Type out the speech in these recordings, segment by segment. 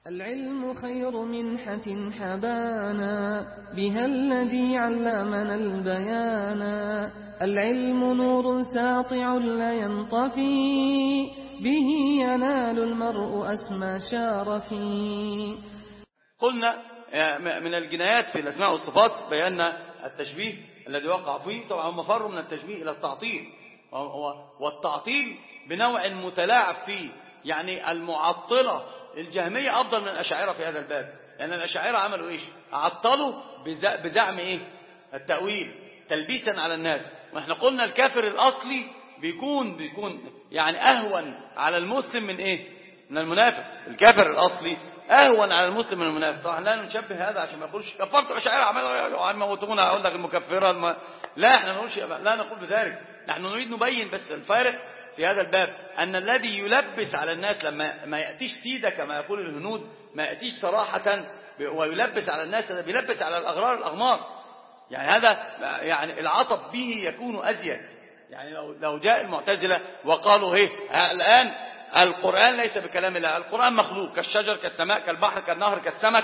العلم خير منحة حبانا بها الذي علمنا البيانا. العلم نور ساطع لا ينطفي به ينال المرء أسمى شارفي. قلنا من الجنايات في الأسماء والصفات بينا التشبيه الذي وقع فيه. طبعا هم فروا من التشبيه إلى التعطيل، والتعطيل بنوع متلاعب فيه. يعني المعطلة الجهمية أفضل من الأشاعرة في هذا الباب، لأن الأشاعرة عملوا إيش؟ عطلوا بزعم إيه؟ التأويل تلبيسا على الناس. واحنا قلنا الكافر الأصلي بيكون يعني أهون على المسلم من إيه؟ من المنافق. الكافر الأصلي أهون على المسلم من المنافق. طبعا لا نشبه هذا عشان ما يقولش كفرت الأشاعرة عملوا موتونا أقول لك المكفرة لا، احنا لا نقول بذلك. نحن نريد نبين بس الفارق في هذا الباب، أن الذي يلبس على الناس لما ما يأتيش سيدة كما يقول الهنود، ما يأتيش صراحة ويلبس على الناس، هذا بيلبس على الأغرار الأغمار. يعني هذا يعني العطب به يكون أزيد. يعني لو جاء المعتزلة وقالوا الآن القرآن ليس بكلام الله، القرآن مخلوق كالشجر كالسماء كالبحر كالنهر كالسمك،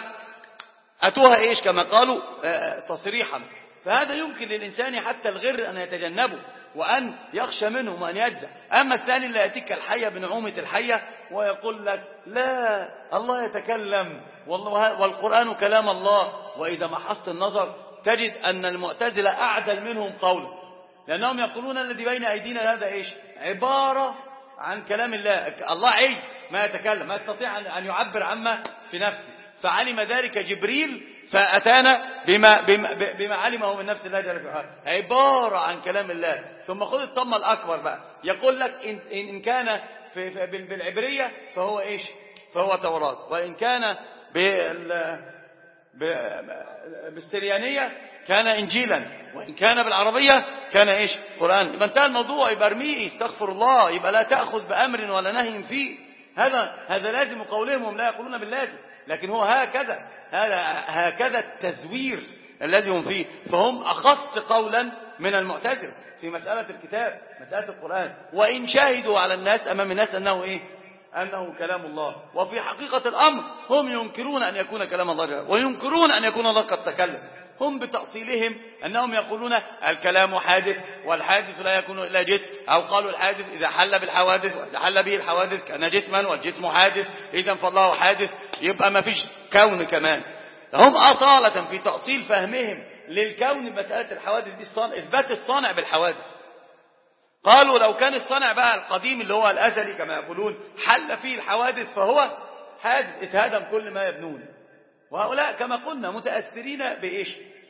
أتوها إيش كما قالوا تصريحا. فهذا يمكن للإنسان حتى الغر أن يتجنبه وأن يخشى منهم وأن يجزع. أما الثاني اللي يأتيك الحية بنعومة الحية ويقول لك لا الله يتكلم والقرآن كلام الله، وإذا محصت النظر تجد أن المعتزلة أعدل منهم قولا، لأنهم يقولون الذي بين أيدينا هذا إيش؟ عبارة عن كلام الله. الله عي ما يتكلم، ما يستطيع أن يعبر عما في نفسه، فعلم ذلك جبريل فأتانا بما علمه من نفس الله جل وعلا، عبارة عن كلام الله. ثم خذ الطمة الأكبر بقى، يقول لك إن كان بالعبرية فهو إيش؟ فهو توراة، وإن كان بالسريانية كان إنجيلا، وإن كان بالعربية كان إيش؟ قرآن. يبقى انتهى الموضوع، يبقى ارميه استغفر الله، يبقى لا تأخذ بأمر ولا نهي فيه. هذا لازم قولهم، هم لا يقولون باللازم، لكن هو هكذا التزوير الذي هم فيه. فهم أخص قولا من المعتزلة في مسألة الكتاب، مسألة القرآن، وإن شاهدوا على الناس أمام الناس أنه كلام الله، وفي حقيقة الأمر هم ينكرون أن يكون كلام الله وينكرون أن يكون الله قد تكلم. هم بتأصيلهم أنهم يقولون الكلام حادث، والحادث لا يكون إلا جسم، أو قالوا الحادث إذا حل بالحوادث وإذا حل به الحوادث كان جسما والجسم حادث، إذا فالله حادث، يبقى ما فيش كون كمان. هم أصالة في تأصيل فهمهم للكون بمسألة الحوادث دي إثبات الصانع بالحوادث. قالوا لو كان الصانع بقى القديم اللي هو الأزلي كما يقولون حل فيه الحوادث فهو حادث، اتهدم كل ما يبنون. وهؤلاء كما قلنا متأثرين بإيش؟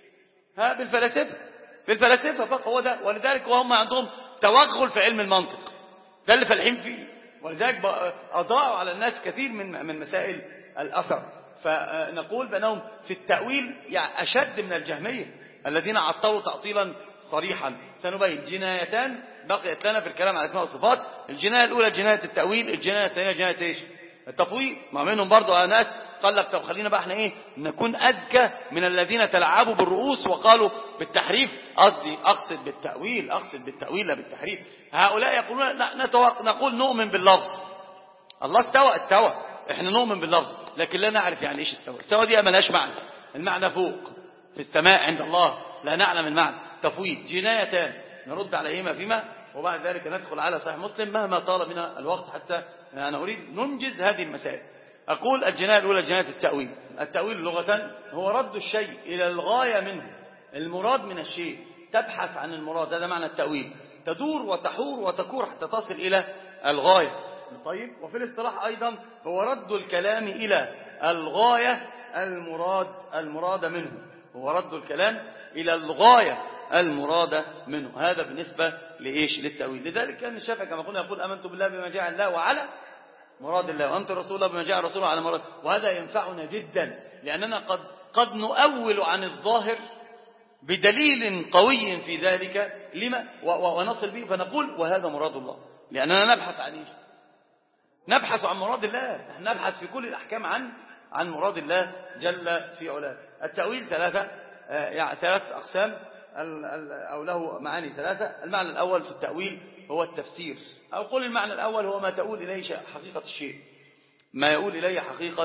بالفلاسفة فقط، هو ده. ولذلك وهم عندهم توغل في علم المنطق، ده اللي فالحين فيه، ولذلك أضاعوا على الناس كثير من مسائل الأثر. فنقول بأنهم في التأويل يعني أشد من الجهمية الذين عطلوا تعطيلا صريحا. سنبين جنايتان بقيت لنا في الكلام على اسماء والصفات. الجناية الأولى جناية التأويل، الجناية الثانية جناية إيش؟ التفويض. مع منهم برضو ناس قال لك طب خلينا بقى احنا نكون أذكى من الذين تلعبوا بالرؤوس وقالوا بالتحريف، أقصد بالتأويل لا بالتحريف. هؤلاء يقولون نقول نؤمن باللفظ، الله استوى، احنا نؤمن باللفظ لكن لا نعرف يعني ايش استوى دي ملهاش معنى، المعنى فوق في السماء عند الله لا نعلم المعنى. تفويض. جنايتان نرد عليهما فيما وبعد ذلك ندخل على صحيح مسلم مهما طال بنا الوقت، حتى أنا أريد ننجز هذه المسائل. أقول الجناية الأولى جناية التأويل. التأويل لغة هو رد الشيء إلى الغاية منه، المراد من الشيء، تبحث عن المراد، هذا معنى التأويل. تدور وتحور وتكور حتى تصل إلى الغاية. طيب، وفي الاصطلاح أيضا هو رد الكلام إلى الغاية المراد منه، هو رد الكلام إلى الغاية المراد منه. هذا بالنسبة لإيش؟ للتأويل. لذلك كان الشافعي كما قلنا يقول آمنت بالله بما جاء الله وعلى مراد الله، وأمنت رسول الله بما جاء رسوله على مراد. وهذا ينفعنا جدا، لأننا قد نؤول عن الظاهر بدليل قوي في ذلك لما ونصل به فنقول وهذا مراد الله، لأننا نبحث عن إيش؟ نبحث عن مراد الله، نحن نبحث في كل الأحكام عن مراد الله جل في علاه. التأويل ثلاث أقسام أو له معاني ثلاثة. المعنى الأول في التأويل هو التفسير، أو قل المعنى الأول هو ما تؤول إليه حقيقة الشيء، ما يؤول إليه حقيقة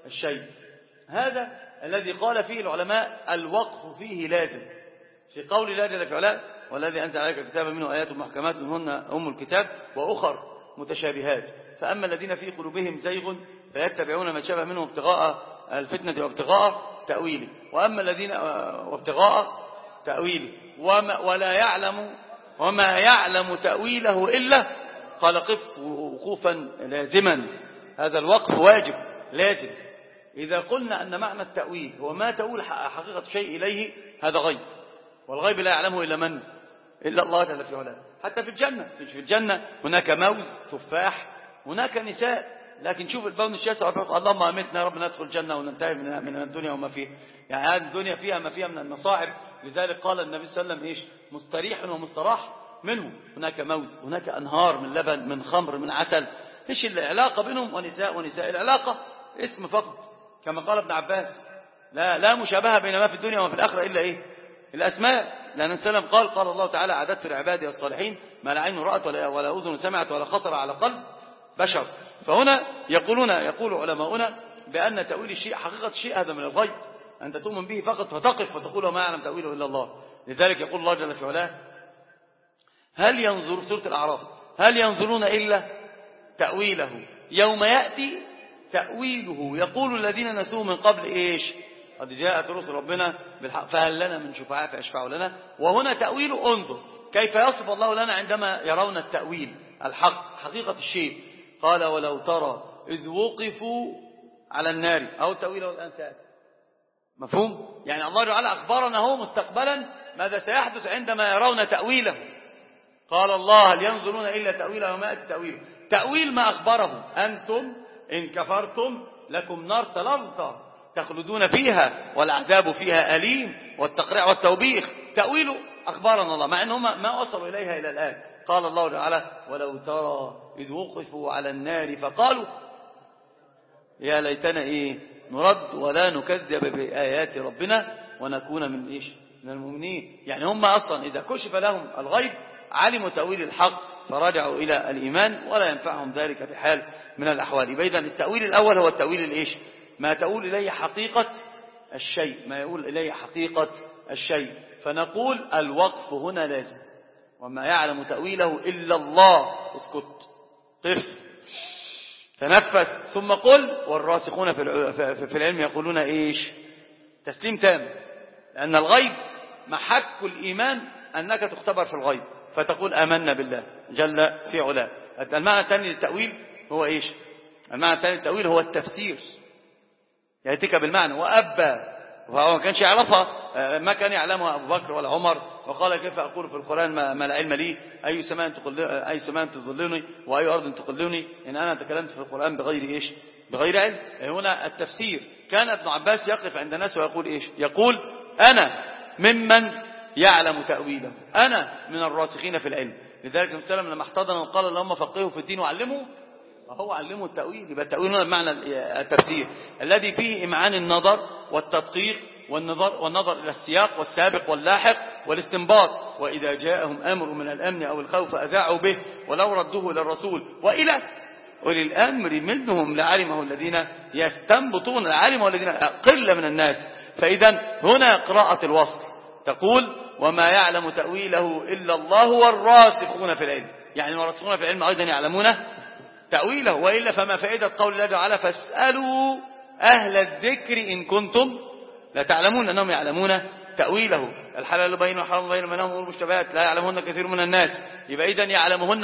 الشيء. هذا الذي قال فيه العلماء الوقف فيه لازم، في قول الله جل في علاه والذي أنزل عليك كتابا منه آيات محكمات هن أم الكتاب وأخر متشابهات، فأما الذين في قلوبهم زيغ فيتبعون ما شابه منه ابتغاء الفتنة وابتغاء تأويله، وأما الذين وابتغاء تأويله وما يعلم تأويله إلا قال قف وقوفا لازما. هذا الوقف واجب لازم. إذا قلنا أن معنى التأويل هو ما تؤول حقيقة شيء إليه، هذا غيب، والغيب لا يعلمه إلا من؟ إلا الله جل في علاه. حتى في الجنة، مش في الجنة هناك موز تفاح، هناك نساء، لكن شوف البون الشاسع، اللهم أمتنا يا رب ندخل الجنة وننتهي من الدنيا وما فيها. يعني هذه الدنيا فيها ما فيها من المصاعب، لذلك قال النبي صلى الله عليه وسلم إيش؟ مستريح ومستراح منه. هناك موز، هناك أنهار من لبن، من خمر، من عسل. إيش العلاقة بينهم؟ ونساء العلاقة اسم فقط، كما قال ابن عباس لا مشابهة بين ما في الدنيا وما في الآخرة إلا إيه؟ الأسماء. لأن السلام قال الله تعالى أعددت لعبادي الصالحين ما لا عين رأت ولا أذن سمعت ولا خطر على قلب بشر. فهنا يقول علماؤنا بأن تأويل الشيء حقيقة الشيء هذا من الغيب، أنت تؤمن به فقط فتقف وتقول وما يعلم تأويله إلا الله. لذلك يقول الله جل في علاه هل ينظر سورة الأعراف هل ينظرون إلا تأويله يوم يأتي تأويله يقول الذين نسوه من قبل إيش؟ قد جاءت رسل ربنا بالحق فهل لنا من شفعاء فيشفعوا لنا. وهنا تأويل انظر كيف يصف الله لنا عندما يرون التأويل الحق حقيقة الشيء. قال ولو ترى إذ وقفوا على النار أو التأويل والآن سيأتي. مفهوم؟ يعني الله تعالى أخبرنا هو مستقبلا ماذا سيحدث عندما يرون تأويله. قال الله هل ينظرون إلا تأويله وما يأتي تأويله. تأويل ما أخبره أنتم إن كفرتم لكم نار تلظى تخلدون فيها والعذاب فيها أليم والتقريع والتوبيخ. تأويله أخبرنا الله مع أنهم ما وصلوا إليها إلى الآن. قال الله تعالى ولو ترى إذ وقفوا على النار فقالوا يا ليتنا نرد ولا نكذب بآيات ربنا ونكون من من المؤمنين. يعني هم أصلا إذا كشف لهم الغيب علموا تأويل الحق فرجعوا إلى الإيمان ولا ينفعهم ذلك في حال من الأحوال. بيدا التأويل الأول هو التأويل ما تقول إليه حقيقة الشيء، ما يقول إليه حقيقة الشيء. فنقول الوقف هنا لازم وما يعلم تأويله إلا الله. اسكت قف تنفس ثم قل والراسخون في العلم يقولون تسليم تام. لأن الغيب محك الإيمان أنك تختبر في الغيب فتقول آمنا بالله جل في علاه. المعنى الثاني للتأويل هو المعنى الثاني للتأويل هو التفسير، يأتيك بالمعنى. وأبى وهو ما كانش يعرفها، ما كان يعلمها أبو بكر ولا عمر، وقال كيف أقول في القرآن ما لا علم لي، أي سماء تظلني وأي أرض تقلني إن أنا تكلمت في القرآن بغير علم. هنا التفسير. كان ابن عباس يقف عند الناس ويقول يقول أنا ممن يعلم تأويله، أنا من الراسخين في العلم. لذلك النبي صلى الله عليه وسلم لما احتضن وقال اللهم فقهه في الدين وعلمه، فهو علمه التأويل. يبقى التأويل هنا بمعنى التفسير الذي فيه إمعان النظر والتدقيق والنظر إلى السياق والسابق واللاحق والاستنباط. وإذا جاءهم أمر من الأمن أو الخوف أذاعوا به ولو ردوه إلى الرسول وإلى أولي الأمر منهم لعلمه الذين يستنبطون، لعلمه الذين قلة من الناس. فإذا هنا قراءة الوصل تقول وما يعلم تأويله إلا الله والراسخون في العلم. يعني الراسخون في العلم أيضا يعلمون تأويله، وإلا فما فائدة قول الله تعالى فاسألوا أهل الذكر إن كنتم لا تعلمون أنهم يعلمون تأويله. الحلال بين والحرام بين منهم والمشتبهات لا يعلمهن كثير من الناس. يبقى إذن يعلمهن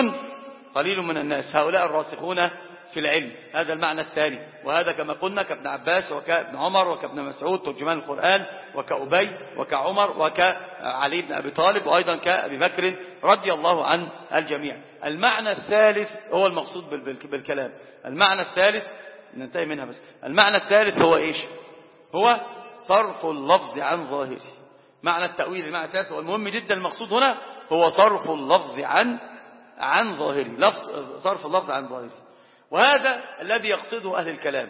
قليل من الناس، هؤلاء الراسخون في العلم. هذا المعنى الثاني. وهذا كما قلنا كابن عباس وكابن عمر وكابن مسعود ترجمان القرآن وكأبي وكعمر وكعلي بن أبي طالب وأيضا كأبي بكر رضي الله عن الجميع. المعنى الثالث هو المقصود بالكلام. المعنى الثالث ننتهي منها بس. المعنى الثالث هو هو صرف اللفظ عن ظاهره. معنى التأويل المعنى الثالث هو المهم جدا. المقصود هنا هو صرف اللفظ عن ظاهره، صرف اللفظ عن ظاهره. وهذا الذي يقصده أهل الكلام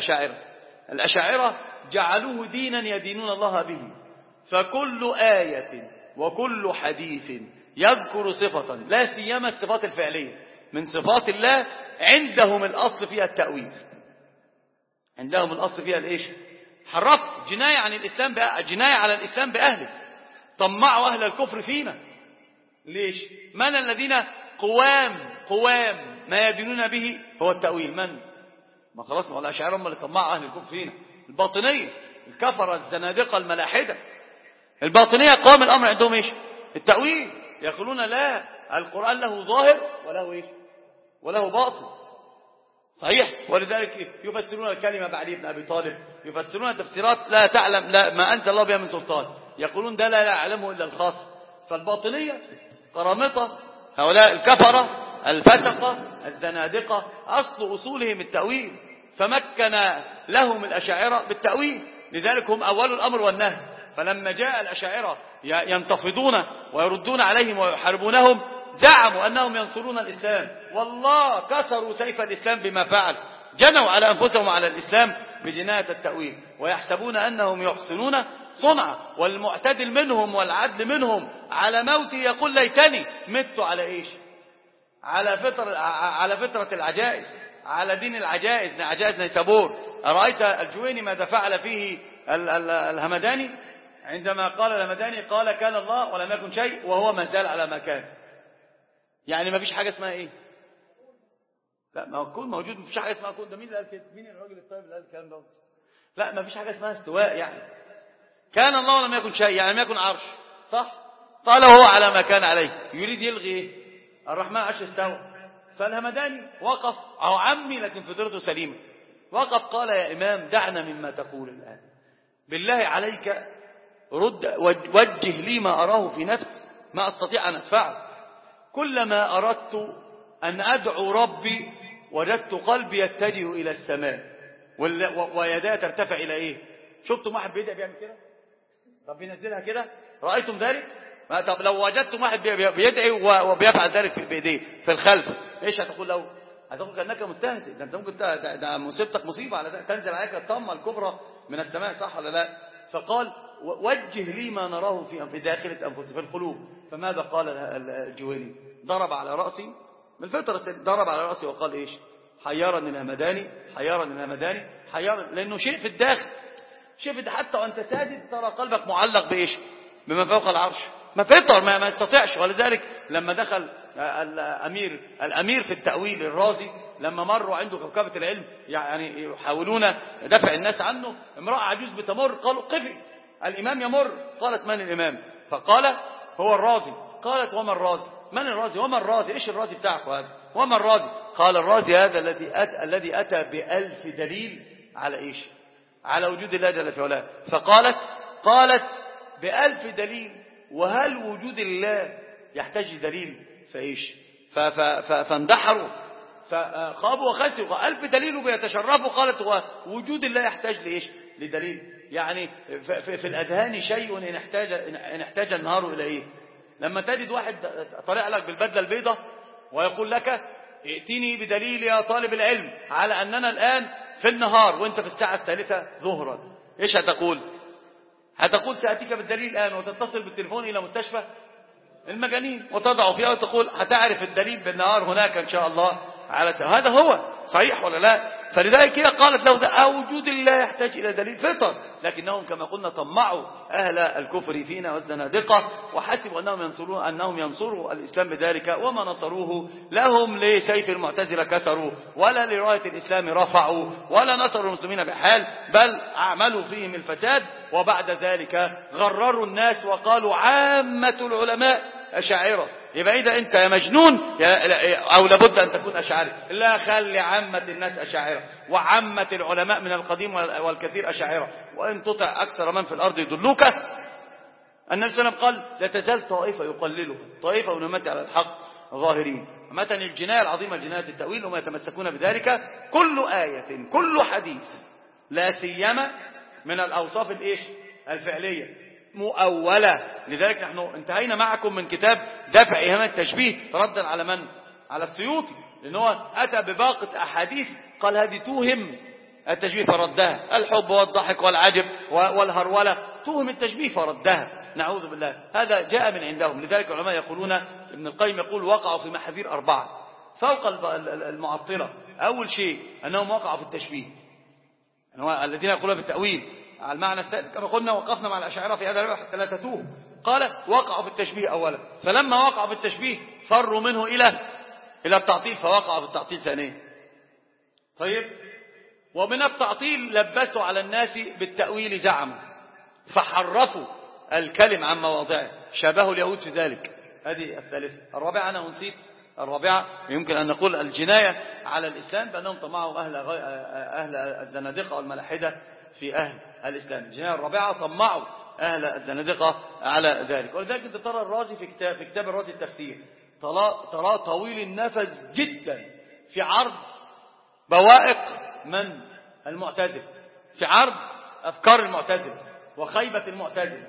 الأشاعرة جعلوه دينا يدينون الله به. فكل آية وكل حديث يذكر صفة لا سيما الصفات الفعلية من صفات الله عندهم الأصل فيها التأويل. عندهم الأصل فيها الإيش؟ حرف جناية عن الإسلام جناية على الإسلام بأهله. طمعوا أهل الكفر فينا. ليش؟ من الذين قوام ما يدينون به هو التأويل. من؟ ما خلاص، ما الأشاعرة هم اللي طمعوا أهل الكفر فينا. الباطنية، الكفرة، الزنادقة، الملاحدة. الباطنية قام الأمر عندهم إيش؟ التأويل. يقولون لا، القرآن له ظاهر وله إيش؟ وله باطن. صحيح. ولذلك يفسرون الكلمة بعلي بن أبي طالب، يفسرون تفسيرات لا تعلم، لا ما أنزل الله بها من سلطان. يقولون ده لا يعلمه إلا الخاص. فالباطنية قرامطة، هؤلاء الكفرة الفسقة الزنادقة أصل أصولهم التأويل، فمكن لهم الأشاعرة بالتأويل. لذلك هم أول الأمر والنهي. فلما جاء الأشاعرة ينتفضون ويردون عليهم ويحاربونهم، زعموا أنهم ينصرون الإسلام. والله كسروا سيف الإسلام بما فعل، جنوا على أنفسهم وعلى الإسلام بجناية التأويل، ويحسبون أنهم يحسنون صنعا. والمعتدل منهم والعدل منهم على موته يقول ليتني مت على إيش؟ على فطرة العجائز، على دين العجائز، عجائز نيسابور. أرأيت الجويني ماذا فعل فيه الهمداني؟ عندما قال الهمداني قال كان الله ولم يكن شيء، وهو ما زال على ما كان. يعني ما فيش حاجة اسمها ايه؟ لا، ما هو كون موجود، ما فيش حاجة اسمها كون. ده مين اللي قال كده؟ مين الراجل الطيب اللي قال الكلام ده؟ لا، ما فيش حاجة اسمها استواء. يعني كان الله ولم يكن شيء، يعني لم يكن عرش، صح؟ قال وهو على ما كان عليه. يريد يلغي ايه؟ الرحمن عرش استوى. فالهمداني وقف، او عمي لكن فطرته سليمة، وقف قال يا إمام دعنا مما تقول الآن، بالله عليك وجه لي ما أراه في نفسي، ما أستطيع أن أدفعه. كلما أردت أن أدعو ربي وجدت قلبي يتجه إلى السماء ويداي ترتفع إلى إيه؟ شفتم واحد بيدعي بيعمل كده؟ طب بينزلها كده؟ رأيتم ذلك؟ طب لو وجدتم واحد بيدعي وبيفعل ذلك بإيديه في الخلف، إيش هتقول له؟ هتقول كأنك مستهزئ. ده أنت ممكن ده مصيبتك مصيبة على ذلك، تنزل عليك الطامة الكبرى من السماء، صح ولا لا؟ فقال وجه لي ما نراه في داخلة أنفسي، في القلوب. فماذا قال الجويني؟ ضرب على رأسي من الفطرة، ضرب على رأسي وقال إيش؟ حيرني الهمداني، حيرني الهمداني، حيرني. لأنه شيء في الداخل، شيء في الداخل. حتى وأنت ساجد ترى قلبك معلق بإيش؟ بما فوق العرش. ما فطر، ما يستطيعش. ولذلك لما دخل الأمير في التأويل الرازي، لما مروا عنده كوكبة العلم يعني يحاولون دفع الناس عنه، امرأة عجوز بتمر، قالوا قفي الإمام يمر. قالت من الإمام؟ فقال هو الرازي. قالت وما الرازي؟ من الرازي؟ وما الرازي؟ إيش الرازي بتاعك هذا؟ وما الرازي؟ قال الرازي هذا الذي أتى ب1000 دليل على إيش؟ على وجود الله جل في علاه. قالت ب1000 دليل، وهل وجود الله يحتاج دليل؟ فإيش؟ فاندحروا، فخابوا وخسروا. 1000 دليل بيتشرفوا. قالت وجود الله يحتاج لإيش؟ لدليل. يعني في الأذهان شيء إن احتاج النهار إلى إيه؟ لما تجد واحد طالع لك بالبدلة البيضة ويقول لك ائتني بدليل يا طالب العلم على أننا الآن في النهار وانت في الساعة 3 ظهرا، إيش هتقول؟ هتقول سأتيك بالدليل الآن، وتتصل بالتليفون إلى مستشفى المجانين وتضع فيها وتقول هتعرف الدليل بالنهار هناك إن شاء الله على سنة. هذا هو صحيح ولا لا؟ فلذلك هي قالت له ده وجود الله يحتاج إلى دليل فطر. لكنهم كما قلنا طمعوا أهل الكفر فينا والزنادقة، وحسبوا أنهم ينصروا الإسلام بذلك، وما نصروه. لهم لسيف المعتزلة كسروا، ولا لراية الإسلام رفعوا، ولا نصروا المسلمين بحال، بل أعملوا فيهم الفساد. وبعد ذلك غرروا الناس وقالوا عامة العلماء أشاعرة. يبقى إذا أنت يا مجنون أو لابد أن تكون أشاعري. لا، خلي عامة الناس أشاعرة، وعامة العلماء من القديم والكثير أشاعرة. وإن تطع أكثر من في الأرض يضلوك. النبي صلى الله عليه وسلم قال لا تزال طائفة يقللها طائفة ونمت على الحق ظاهرين. مثلا الجناية العظيمة جناية التأويل، وما يتمسكون بذلك كل آية كل حديث، لا سيما من الأوصاف الإيش؟ الفعلية مؤولة. لذلك نحن انتهينا معكم من كتاب دفع إيهام التشبيه ردا على من؟ على السيوطي، لأنه أتى بباقة أحاديث قال هذه توهم التشبيه فردها، الحب والضحك والعجب والهرولة، توهم التشبيه فردها، نعوذ بالله. هذا جاء من عندهم. لذلك العلماء يقولون، ابن القيم يقول وقعوا في محاذير 4 فوق المعطلة. أول شيء أنهم وقعوا في التشبيه، يعني هو الذين يقولون بالتأويل على المعنى الثاني كما قلنا وقفنا مع الأشاعرة في هذا الباب حتى لا تتوه. قال وقعوا في التشبيه أولا، فلما وقعوا في التشبيه فروا منه إلى التعطيل، فوقعوا في التعطيل ثانيا. طيب، ومن التعطيل لبسوا على الناس بالتأويل زعموا، فحرفوا الكلم عن مواضعه، شابهوا اليهود في ذلك. هذه الثالثة. الرابعة أنا نسيت، الرابعة يمكن أن نقول الجناية على الإسلام بأنهم طمعوا أهل الزنادقة والملاحدة في أهل الإسلام. الجناية الرابعة طمعوا أهل الزنادقة على ذلك. ولذلك أنت ترى الرازي في كتاب الرازي التفسير ترى طويل النفس جدا في عرض بوائق من المعتزل، في عرض أفكار المعتزل وخيبة المعتزل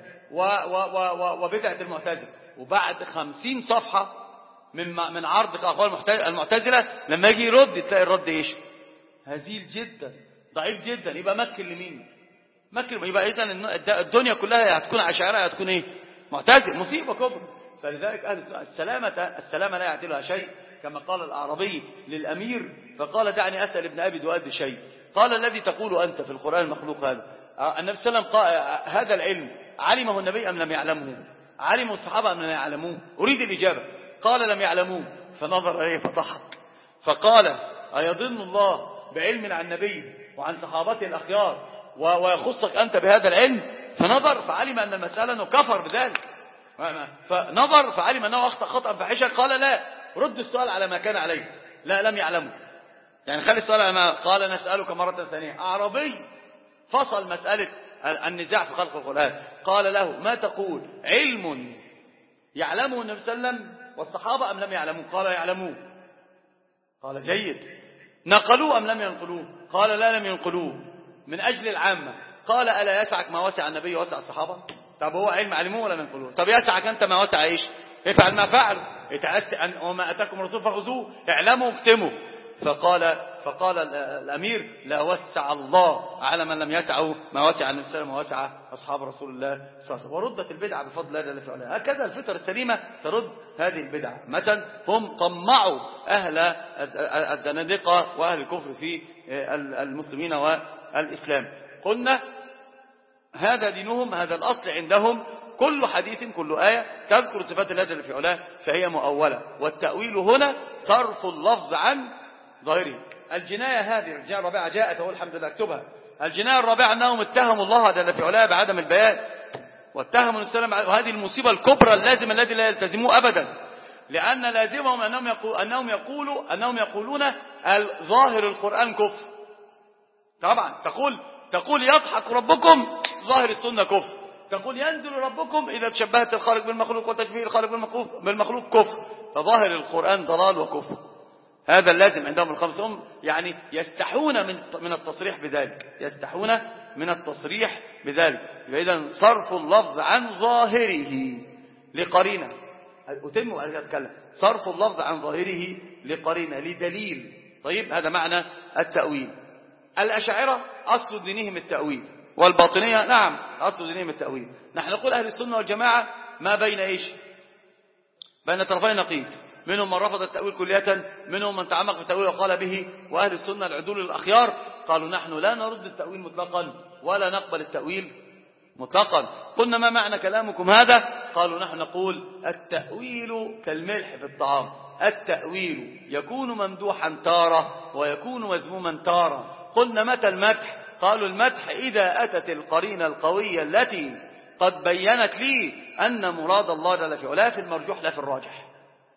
وبدعة المعتزل. وبعد 50 صفحة من عرض أقوال المعتزلة لما يجي يرد تلاقي الرد إيش؟ هزيل جدا، ضعيف جدا. يبقى مكن لمين؟ مكن. يبقى إذن الدنيا كلها هتكون أشاعرة، هتكون إيه؟ معتزل. مصيبة كبرى. فلذلك أهل السلامة لا يعدلها شيء، كما قال الأعرابي للأمير فقال دعني أسأل ابن أبي دؤاد شيء. قال الذي تقول أنت في القرآن المخلوق هذا، النبي صلى الله عليه وسلم قال هذا العلم علمه النبي أم لم يعلمه؟ علمه الصحابة أم لم يعلموه؟ أريد الإجابة. قال لم يعلموه. فنظر إليه فضحك فقال أيظن الله بعلم عن النبي وعن صحابته الأخيار ويخصك أنت بهذا العلم؟ فنظر فعلم أن المسألة أنه كفر بذلك، فنظر فعلم أنه أخطأ خطأ فاحشا. قال لا، رد السؤال على ما كان عليه. لا، لم يعلمه، يعني خلي السؤال على ما قال. نسألك مرة ثانية. أعرابي فصل مسألة النزاع في خلق القرآن. قال له ما تقول؟ علم يعلمه النبي صلى الله عليه وسلم والصحابة أم لم يعلموه؟ قال يعلموه. قال جيد. نقلوه أم لم ينقلوه؟ قال لا، لم ينقلوه من أجل العامة. قال ألا يسعك ما وسع النبي ووسع الصحابة؟ طب هو علم علموه ولا ينقلوه؟ طب يسعك أنت ما وسع إيش؟ افعل ما فعلوا، وما أتاكم الرسول فخذوه، اعلموا واكتموا. فقال الأمير لا وسع الله على من لم يسعه ما وسع النبي صلى الله عليه وسلم ووسع أصحاب رسول الله صلى الله عليه وسلم. وردت البدعة بفضل الله جل في علاه. هكذا الفطر السليمة ترد هذه البدعة. مثلا هم طمعوا أهل الزنادقة وأهل الكفر في المسلمين والإسلام. قلنا هذا دينهم، هذا الأصل عندهم. كل حديث كل آية تذكر صفات الله جل في علاه فهي مؤولة، والتأويل هنا صرف اللفظ عن ظاهره. الجناية هذه الجناية الرابعة جاءت، هو الحمد لله اكتبها. الجناية الرابعة أنهم اتهموا الله جل في علاه بعدم البيان، واتهموا السلام، وهذه المصيبة الكبرى اللازمة الذي لا يلتزموه أبدا، لأن لازمهم أنهم يقولون ظاهر القرآن كفر. طبعا تقول يضحك ربكم، ظاهر السنة كفر. تقول ينزل ربكم إذا تشبهت الخالق بالمخلوق وتشبيه الخالق بالمخلوق كفر. فظاهر القرآن ضلال وكفر. هذا اللازم عندهم الخمسة. يعني يستحون من التصريح بذلك، يستحون من التصريح بذلك. إذن صرف اللفظ عن ظاهره لقرينة. أتم وأتكلم. صرف اللفظ عن ظاهره لقرينة لدليل. طيب، هذا معنى التأويل. الأشاعرة أصل دينهم التأويل، والباطنية نعم أصل دينهم التأويل. نحن نقول أهل السنة والجماعة ما بين إيش؟ بين طرفين نقيض. منهم من رفض التأويل كلية، منهم من تعمق بالتأويل وقال به. وأهل السنة العدول الأخيار قالوا نحن لا نرد التأويل مطلقا ولا نقبل التأويل مطلقا. قلنا ما معنى كلامكم هذا؟ قالوا نحن نقول التأويل كالملح في الطعام. التأويل يكون ممدوحا تارة ويكون مذموما تارة. قلنا متى المدح؟ قالوا المدح إذا أتت القرينة القوية التي قد بينت لي أن مراد الله جل في علاه في المرجوح لا في الراجح.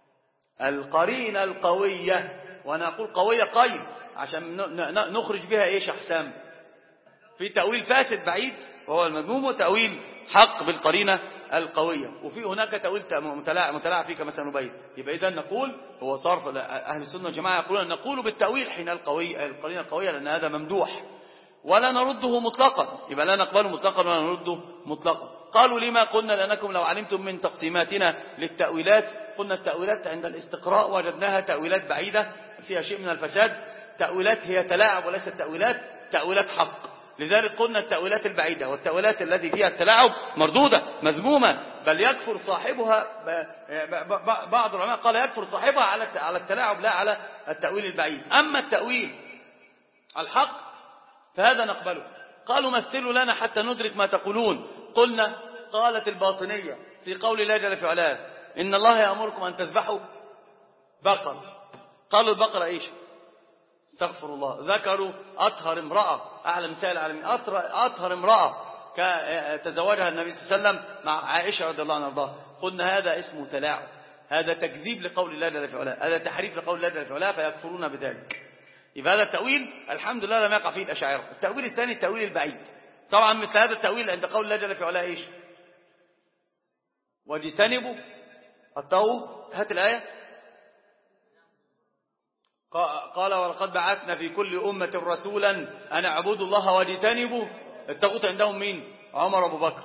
القرينة القوية، وأنا أقول قوية قيد عشان نخرج بها إيش أحسام. في تأويل فاسد بعيد وهو المذموم، وتأويل حق بالقرينة القوية، وفي هناك تأويل متلاعب فيه كما سنبين. يبقى إذا نقول هو صرف. أهل السنة والجماعة يقولون نقول بالتأويل حين القرينة القوية لأن هذا ممدوح، ولا نرده مطلقا. يبقى لا نقبله مطلقا ولا نرده مطلقا. قالوا لما؟ قلنا لأنكم لو علمتم من تقسيماتنا للتأويلات، قلنا التأويلات عند الاستقراء وجدناها تأويلات بعيدة فيها شيء من الفساد. تأويلات هي تلاعب وليست تأويلات حق. لذلك قلنا التأويلات البعيدة والتأويلات التي فيها التلاعب مردودة مذمومة، بل يكفر صاحبها. بعض العلماء قال يكفر صاحبها على التلاعب لا على التأويل البعيد. أما التأويل الحق فهذا نقبله. قالوا مثلوا لنا حتى ندرك ما تقولون. قلنا قالت الباطنية في قول الله جل في علاه إن الله يأمركم أن تذبحوا بقر. قالوا البقرة إيش؟ استغفر الله. ذكروا أطهر امرأة، أعلى نساء العالمين، أطهر امرأة تزوجها النبي صلى الله عليه وسلم مع عائشة رضي الله عنها وارضاها. قلنا هذا اسمه تلاعب، هذا تكذيب لقول الله جل في علاه، هذا تحريف لقول الله جل في علاه، فيكفرون بذلك. يبقى هذا التأويل الحمد لله لم يقع فيه الأشاعرة. التأويل الثاني التأويل البعيد. طبعا مثل هذا التأويل عند قول الله جل في علاه إيش؟ واجتنبوا الطاغوت. هات الآية. قال ولقد بعثنا في كل أمة رسولا أن اعبدوا الله واجتنبوا الطاغوت. عندهم مين؟ عمر أبو بكر.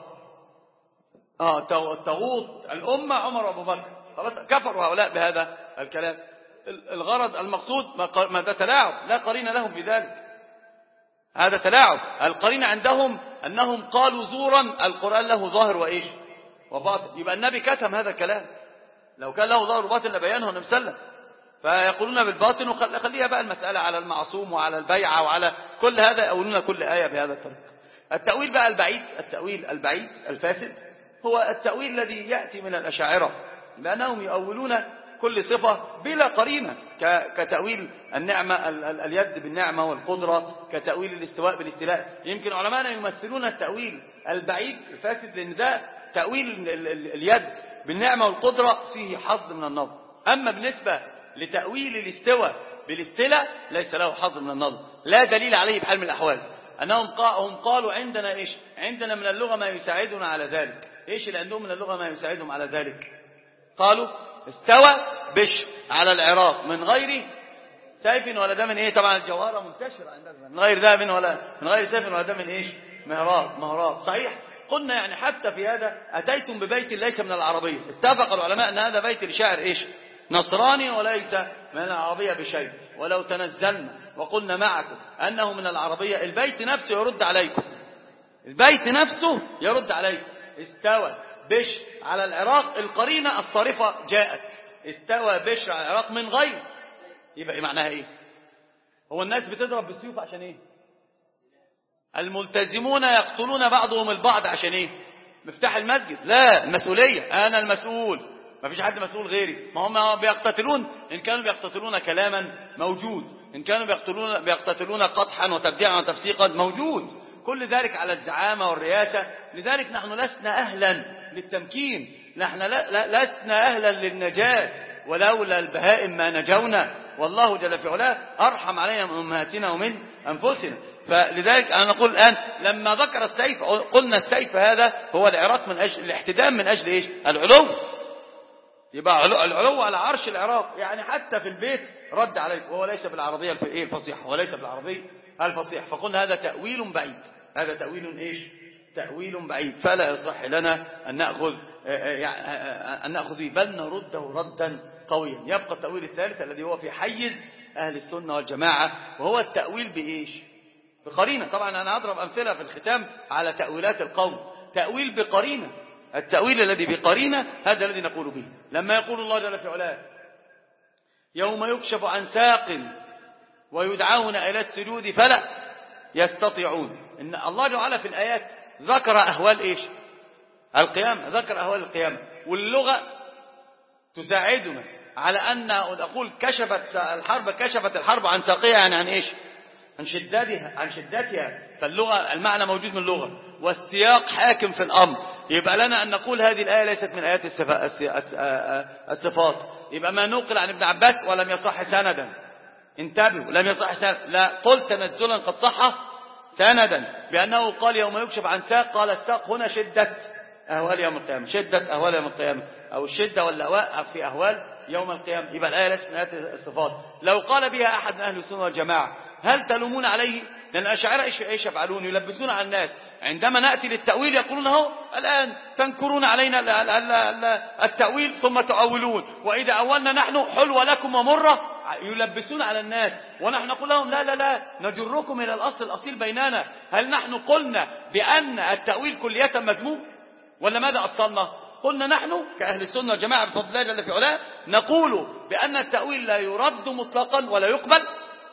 الطاغوت الأمة عمر أبو بكر. خلاص كفروا هؤلاء بهذا الكلام. الغرض المقصود ما ده تلاعب، لا قرين لهم بذلك، هذا تلاعب. القرين عندهم أنهم قالوا زورا القرآن له ظاهر وإيش وباطن. يبقى النبي كتم هذا الكلام، لو كان له ظاهر وباطن لبيانه النبي صلى الله عليه وسلم. فيقولون بالباطن وخليها بقى المسألة على المعصوم وعلى البيعة وعلى كل هذا، يقولون كل آية بهذا الطريق. التأويل بقى البعيد، التأويل البعيد الفاسد هو التأويل الذي يأتي من الأشاعرة، لأنهم يؤولون كل صفة بلا قرينة، كتأويل النعمة اليد بالنعمة والقدرة، كتأويل الاستواء بالاستيلاء. يمكن علماءنا يمثلون التأويل البعيد الفاسد لأن ده تأويل اليد بالنعمة والقدرة فيه حظ من النظر. أما بالنسبة لتأويل الاستواء بالاستيلاء ليس له حظ من النظر، لا دليل عليه بحال من الأحوال. أنهم هم قالوا عندنا إيش؟ عندنا من اللغة ما يساعدنا على ذلك. إيش اللي عندهم من اللغة ما يساعدهم على ذلك؟ قالوا استوى بشر على العراق من غير سيف ولا دم. إيه طبعا الجوهرة منتشرة عندنا، من غير دم ولا من غير سيف ولا دم إيش؟ مهراب. صحيح. قلنا يعني حتى في هذا أتيتم ببيت ليس من العربية. اتفق العلماء أن هذا بيت لشاعر إيش؟ نصراني وليس من العربية بشيء. ولو تنزلنا وقلنا معكم أنه من العربية البيت نفسه يرد عليكم، البيت نفسه يرد عليكم. استوى بشر على العراق، القرينة الصارفة جاءت، استوى بشر على العراق من غير. يبقى معناها ايه؟ هو الناس بتضرب بالسيوف عشان ايه؟ الملتزمون يقتلون بعضهم البعض عشان ايه؟ مفتاح المسجد. لا، المسؤولية، انا المسؤول، ما فيش حد مسؤول غيري. ما هم بيقتتلون، ان كانوا بيقتتلون كلاما موجود، ان كانوا بيقتتلون قطحا وتبديعا وتفسيقا موجود، كل ذلك على الزعامة والرئاسة. لذلك نحن لسنا أهلا للتمكين، نحن لسنا أهلا للنجاة، ولولا البهائم ما نجونا، والله جل في علاه أرحم علينا من أمهاتنا ومن أنفسنا. فلذلك أنا نقول الآن لما ذكر السيف قلنا السيف هذا هو العراق من أجل الاحتدام، من أجل إيش؟ العلو. يبقى العلو على عرش العراق، يعني حتى في البيت رد عليك، وهو ليس بالعربية الفصيحة، وليس بالعربية الفصيح. فقلنا هذا تأويل بعيد، هذا تأويل إيش؟ تأويل بعيد، فلا يصح لنا أن نأخذ به، بل نرده ردا قويا. يبقى التأويل الثالث الذي هو في حيز أهل السنة والجماعة، وهو التأويل بإيش؟ بقرينة. طبعا أنا أضرب أمثلة في الختام على تأويلات القوم. تأويل بقرينة، التأويل الذي بقرينة هذا الذي نقول به. لما يقول الله جل في علاه يوم يكشف عن ساق ويدعون إلى السجود فلا يستطيعون، إن الله جل في الآيات ذكر أهوال إيش؟ القيامة، ذكر أهوال القيامة، واللغة تساعدنا على أن أقول كشفت الحرب عن ساقها، يعني عن إيش؟ عن شدتها. فاللغة المعنى موجود من اللغة، والسياق حاكم في الأمر. يبقى لنا أن نقول هذه الآية ليست من آيات الصفات. يبقى ما نقل عن ابن عباس ولم يصح سندا، انتبهوا، لم يصح سندا، لا، قل تنزلا قد صح سندا بأنه قال يوم يكشف عن ساق، قال الساق هنا شدة أهوال يوم القيامة، شدة أهوال يوم القيامة، أو الشدة واللواء في أهوال يوم القيامة. يبقى الآية ليست من آيات الصفات. لو قال بها أحد من أهل السنة والجماعة هل تلومون عليه؟ لأن الأشاعرة إيش يفعلون؟ يلبسون على الناس. عندما نأتي للتأويل يقولون هو الآن تنكرون علينا التأويل ثم تؤولون، وإذا أولنا نحن حلوة لكم ومرة، يلبسون على الناس. ونحن نقول لهم لا نجركم إلى الأصل الأصيل بيننا. هل نحن قلنا بأن التأويل كلية مذموم ولا ماذا أصلنا؟ قلنا نحن كأهل السنة والجماعة بفضل الله جل في علاه نقول بأن التأويل لا يرد مطلقا ولا يقبل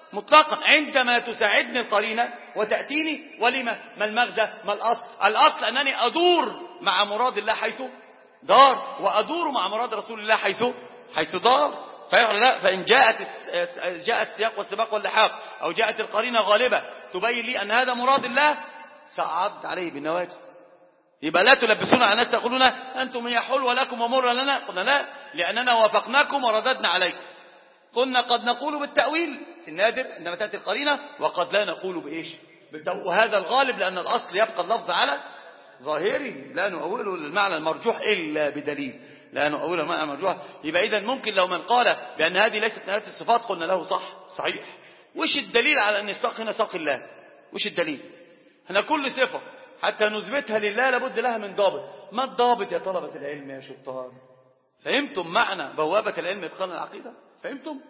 مطلقا عندما تساعدني القرينة وتأتيني. ولما ما المغزى ما الأصل أنني أدور مع مراد الله حيث دار، وأدور مع مراد رسول الله حيث دار. صحيح ولا لا؟ فإن جاء السياق والسباق واللحاق أو جاءت القرينة غالبة تبين لي أن هذا مراد الله سأعض عليه بالنواجذ. يبقى لا تلبسون على الناس تقولون أنتم هي حلوة لكم ومر لنا. قلنا لا، لأننا وافقناكم ورددنا عليكم. قلنا قد نقول بالتأويل في النادر عندما تأتي القرينة، وقد لا نقول بإيش؟ وهذا الغالب، لأن الأصل يبقى اللفظ على ظاهره، لا نؤوله للمعنى المرجوح إلا بدليل، لا نؤوله المعنى المرجوح. يبقى إذن ممكن لو من قال بأن هذه ليست من آيات الصفات قلنا له صحيح. وش الدليل على أن الساق هنا ساق الله؟ وش الدليل؟ هنا كل صفة حتى نثبتها لله لابد لها من ضابط. ما الضابط يا طلبة العلم يا شطار؟ فهمتم معنى بوابة العلم إدخال العقيدة؟ فهمتم؟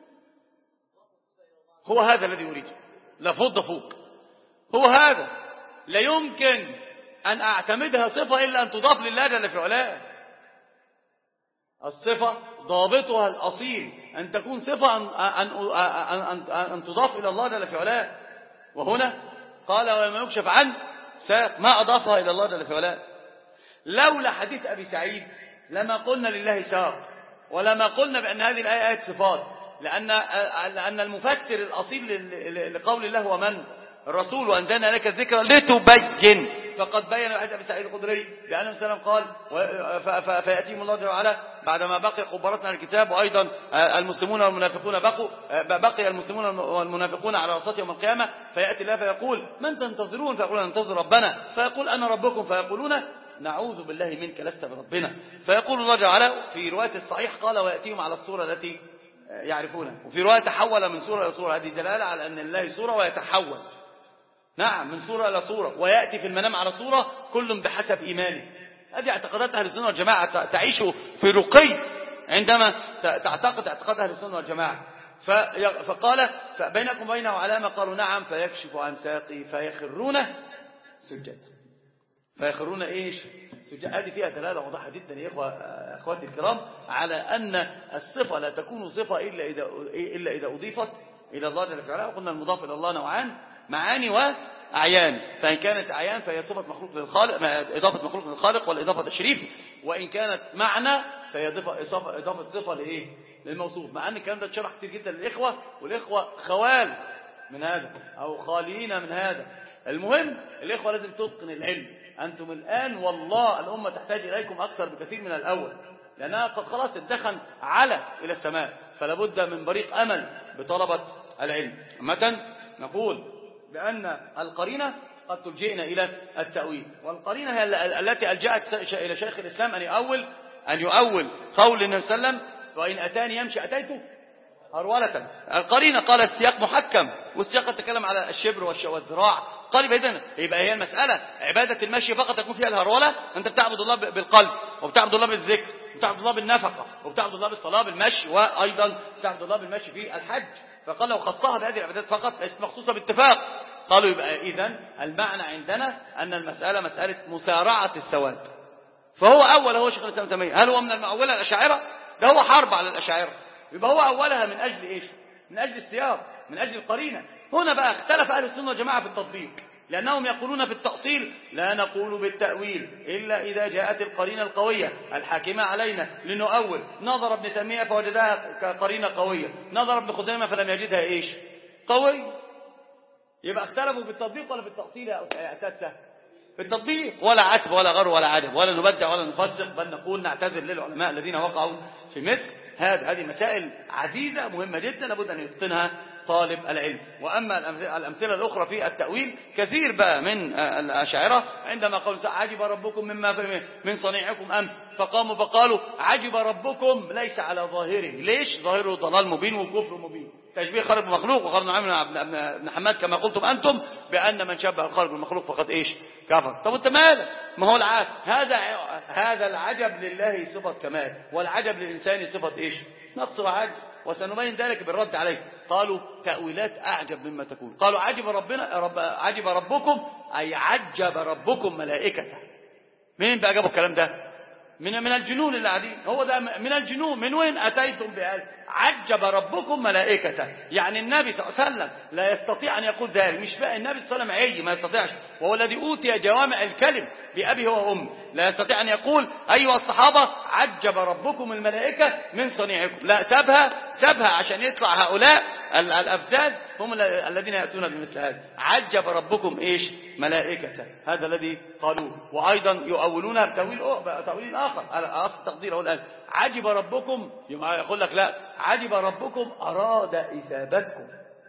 هو هذا الذي أريده، لا فض فوق. هو هذا، لا يمكن أن أعتمدها صفة إلا أن تضاف لله جل في علاه. الصفة ضابطها الأصيل أن تكون صفة أن تضاف إلى الله جل في علاه. وهنا قال وما يكشف عن ساق، ما أضافها إلى الله جل في علاه. لولا حديث أبي سعيد لما قلنا لله ساق، ولما قلنا بأن هذه الآية آية صفات، لأن المفسر الأصيل لقول الله ومن الرسول وأنزلنا لك الذكر لتبين. فقد بين حديث أبي سعيد الخدري بأن السلام قال فيأتيهم الله جل وعلا بعدما بقي قبرتنا الكتاب، وأيضا المسلمون والمنافقون بقي المسلمون والمنافقون على رصات يوم القيامة، فيأتي الله فيقول من تنتظرون؟ فيقولون ننتظر ربنا، فيقول أنا ربكم، فيقولون نعوذ بالله منك لست بربنا. فيقول الله جل وعلا في رواية الصحيح قال ويأتيهم على الصورة التي يعرفونها، وفي رواية تحول من صورة إلى صورة. هذه دلالة على أن الله صورة ويتحول، نعم، من صورة إلى صورة، ويأتي في المنام على صورة، كل بحسب إيمانه. هذه اعتقادات أهل السنة والجماعة، تعيش في رقي عندما تعتقد اعتقاد أهل السنة والجماعة. فقال فبينكم وبينه علامة، قالوا نعم، فيكشف عن ساقي فيخرون سجدا. فيخرون إيش؟ سجدا. هذه فيها دلالة واضحة جدا يا أخواتي الكرام على أن الصفة لا تكون صفة إلا إذا أضيفت إلى الله جل في علاه. وقلنا المضاف إلى الله نوعان، معاني وأعيان. فإن كانت أعيان فهي صفة مخلوق للخالق، إضافة مخلوق للخالق والإضافة تشريف. وإن كانت معنى فهي إضافة صفة لإيه؟ للموصوف. مع أن الكلام ده اتشرح كتير جدا للإخوة، والإخوة خوال من هذا أو خاليين من هذا. المهم الإخوة لازم تتقن العلم. أنتم الآن والله الأمة تحتاج إليكم أكثر بكثير من الأول، لأنها قد خلاص اتدخن إلى السماء، فلا بد من بريق أمل بطلبة العلم. مثلا نقول بأن القرينة قد تلجئنا إلى التأويل، والقرينة هي التي ألجأت إلى شيخ الإسلام أن يؤول قول النبي صلى الله عليه وسلم وإن أتاني يمشي أتيته هرولة. القرينة قالت سياق محكم، والسياق تتكلم على الشبر والذراع. قال يبقى هي المسألة عبادة المشي فقط تكون فيها الهرولة. أنت بتعبد الله بالقلب، وبتعبد الله بالذكر، وبتعبد الله بالنفقة، وبتعبد الله بالصلاة بالمشي، وأيضا بتعبد الله بالمشي في الحج. فقال لو خصها بهذه العبادات فقط ليست مخصوصة باتفاق. قالوا يبقى إذن المعنى عندنا أن المسألة مسألة مسارعة الثواب. فهو هو شيخ الإسلام تيمية. هل هو من المعولة الأشاعرة؟ ده هو حرب على الأشاعرة. يبقى هو أولها من أجل إيش؟ من أجل السياق، من أجل القرينة. هنا بقى اختلف أهل السنة والجماعة في التطبيق، لأنهم يقولون في التأصيل لا نقول بالتأويل إلا إذا جاءت القرينة القوية الحاكمة علينا لنؤول. نظر ابن تيمية فوجدها كقرينة قوية، نظر ابن خزيمة فلم يجدها إيش؟ قوية. يبقى اختلفوا في التطبيق ولا في التأصيل يا أساتذة؟ في التطبيق. ولا عتب ولا غر ولا عجب ولا نبدع ولا نفسق، بل نقول نعتذر للعلماء الذين وقعوا في مثل هذه مسائل عزيزة مهمة جدا لابد أن يتقنها طالب العلم. وأما الأمثلة الأخرى في التأويل كثير بقى من الأشاعرة عندما قالوا عجب ربكم مما من صنيعكم أمس، فقاموا فقالوا عجب ربكم ليس على ظاهره. ليش؟ ظاهره ضلال مبين وكفر مبين، تشبيه خالق بالمخلوق. وقال ابن حماد كما قلتم أنتم بأن من شبه الخالق بالمخلوق فقد إيش؟ كفر. طب أنت مالك؟ ما هو العجب هذا العجب لله صفة كمال، والعجب للإنسان صفة إيش؟ نقص وعجز. وسنبين ذلك بالرد عليه. قالوا تأويلات أعجب مما تكون. قالوا عجب ربكم أي عجب ربكم ملائكته. مين بقى جابوا الكلام ده؟ من الجنون اللي قاعدين. هو ده من الجنون. من وين أتيتم بهذا؟ عجب ربكم ملائكته. يعني النبي صلى الله عليه وسلم لا يستطيع أن يقول ذلك. مش فاهم النبي صلى الله عليه وسلم ما يستطيعش، وهو الذي أوتي جوامع الكلم بأبي هو وأمي. لا يستطيع أن يقول أيها الصحابة عجب ربكم الملائكة من صنيعكم. لا، سابها عشان يطلع هؤلاء الأفذاذ هم الذين يأتون بمثل هذا. عجب ربكم إيش؟ ملائكة. هذا الذي قالوه. وأيضا يؤولونها بتأويل آخر على أصل تقديره الآن. عجب ربكم، يقول لك لا، عجب ربكم أراد إثابتكم.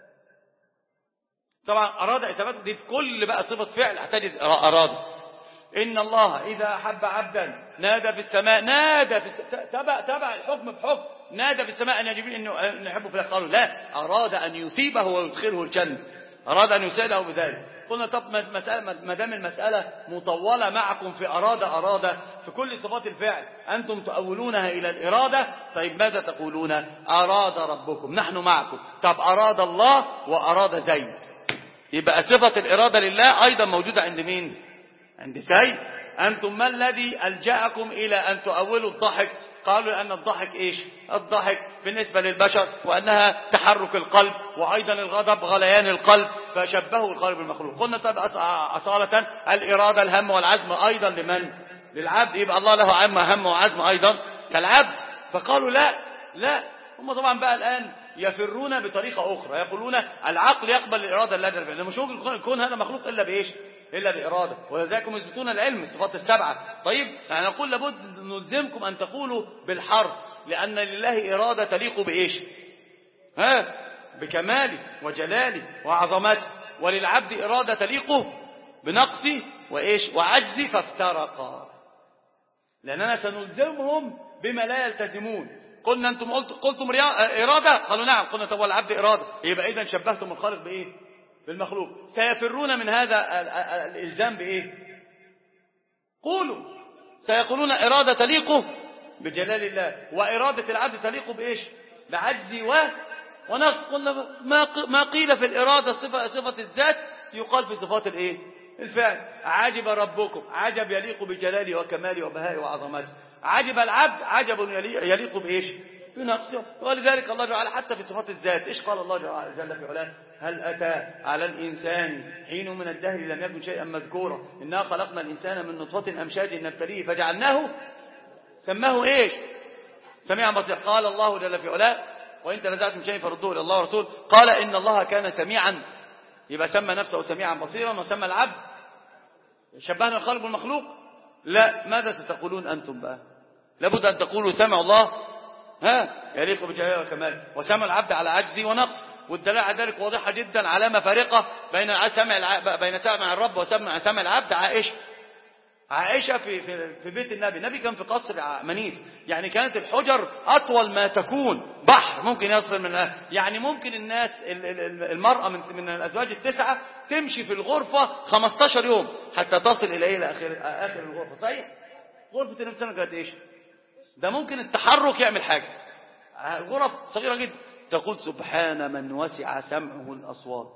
طبعا أراد إثابتكم دي في كل بقى صفة فعل هتجد أراد. إن الله إذا أحب عبدا نادى في السماء، تبع الحكم بحكم، نادى في السماء أن يجب أن يحبه في الآخر. لا، أراد أن يصيبه ويدخله الجنة، أراد أن يسعده بذلك. قلنا طب ما دام المسألة مطولة معكم في أراد في كل صفات الفعل أنتم تؤولونها إلى الإرادة، طيب ماذا تقولون؟ أراد ربكم، نحن معكم. طب أراد الله وأراد زيد، يبقى صفة الإرادة لله أيضا موجودة عند مين؟ عند زيد. أنتم ما الذي ألجأكم إلى أن تؤولوا الضحك؟ قالوا أن الضحك إيش؟ الضحك بالنسبة للبشر وأنها تحرك القلب، وأيضا الغضب غليان القلب، فشبهوا القلب بالمخلوق. قلنا طب أصالة الإرادة الهم والعزم أيضا لمن؟ للعبد. يبقى الله له هم وعزم أيضا كالعبد. فقالوا لا هم طبعا بقى الآن يفرون بطريقة أخرى، يقولون العقل يقبل الإرادة لا جل وعلا، مش ممكن يكون هذا مخلوق إلا بإيش؟ إلا بإرادة. ولذلك يثبتون العلم الصفات السبعة. طيب يعني نقول لابد نلزمكم أن تقولوا بالحرف، لأن لله إرادة تليق بإيش؟ بكماله وجلاله وعظمته، وللعبد إرادة تليق بنقصه وإيش؟ وعجزه، فافترقا. لأننا سنلزمهم بما لا يلتزمون. قلنا أنتم قلتم إرادة، قالوا نعم. قلنا طب والعبد إرادة، يبقى إذن شبهتم الخالق بإيه؟ بالمخلوق. سيفرون من هذا الإلزام بإيه؟ قولوا سيقولون إرادة تليق بجلال الله، وإرادة العبد تليق بإيش؟ بعجزي ونقص. قلنا ما قيل في الإرادة صفة الذات يقال في صفات الإيه؟ الفعل. عجب ربكم، عجب يليق بجلاله وكماله وبهائه وعظمته. عجب العبد، عجب يليق بإيش؟ بنقصه. ولذلك الله جل حتى في صفات الذات إيش قال الله جل في علاه؟ هل أتى على الإنسان حين من الدهر لم يكن شيئا مذكورا إنا خلقنا الإنسان من نطفة أمشاج نبتليه فجعلناه سماه إيش؟ سميعا بصيرا. قال الله جل في علاه وإن تنازعتم شيء فردوه إلى الله ورسوله قال إن الله كان سميعا. يبقى سمى نفسه سميعا بصيرا وسمى العبد. شبهنا الخالق بالمخلوق؟ لا. ماذا ستقولون أنتم بقى؟ لابد أن تقولوا سمع الله يليق بجلاله وكماله، وسمع العبد على عجزه ونقص. والدلالة على ذلك واضحة جدا، علامة فارقة بين سمع الرب وسمع العبد. عائشة في بيت النبي كان في قصر منيف، يعني كانت الحجر أطول ما تكون بحر ممكن يصل من، يعني ممكن الناس المرأة من الأزواج التسعة تمشي في الغرفة 15 يوم حتى تصل إلى آخر الغرفة. صحيح؟ غرفة النبي كانت إيش؟ ده ممكن التحرك يعمل حاجة. غرف صغيرة جدا. تقول سبحان من وسع سمعه الأصوات.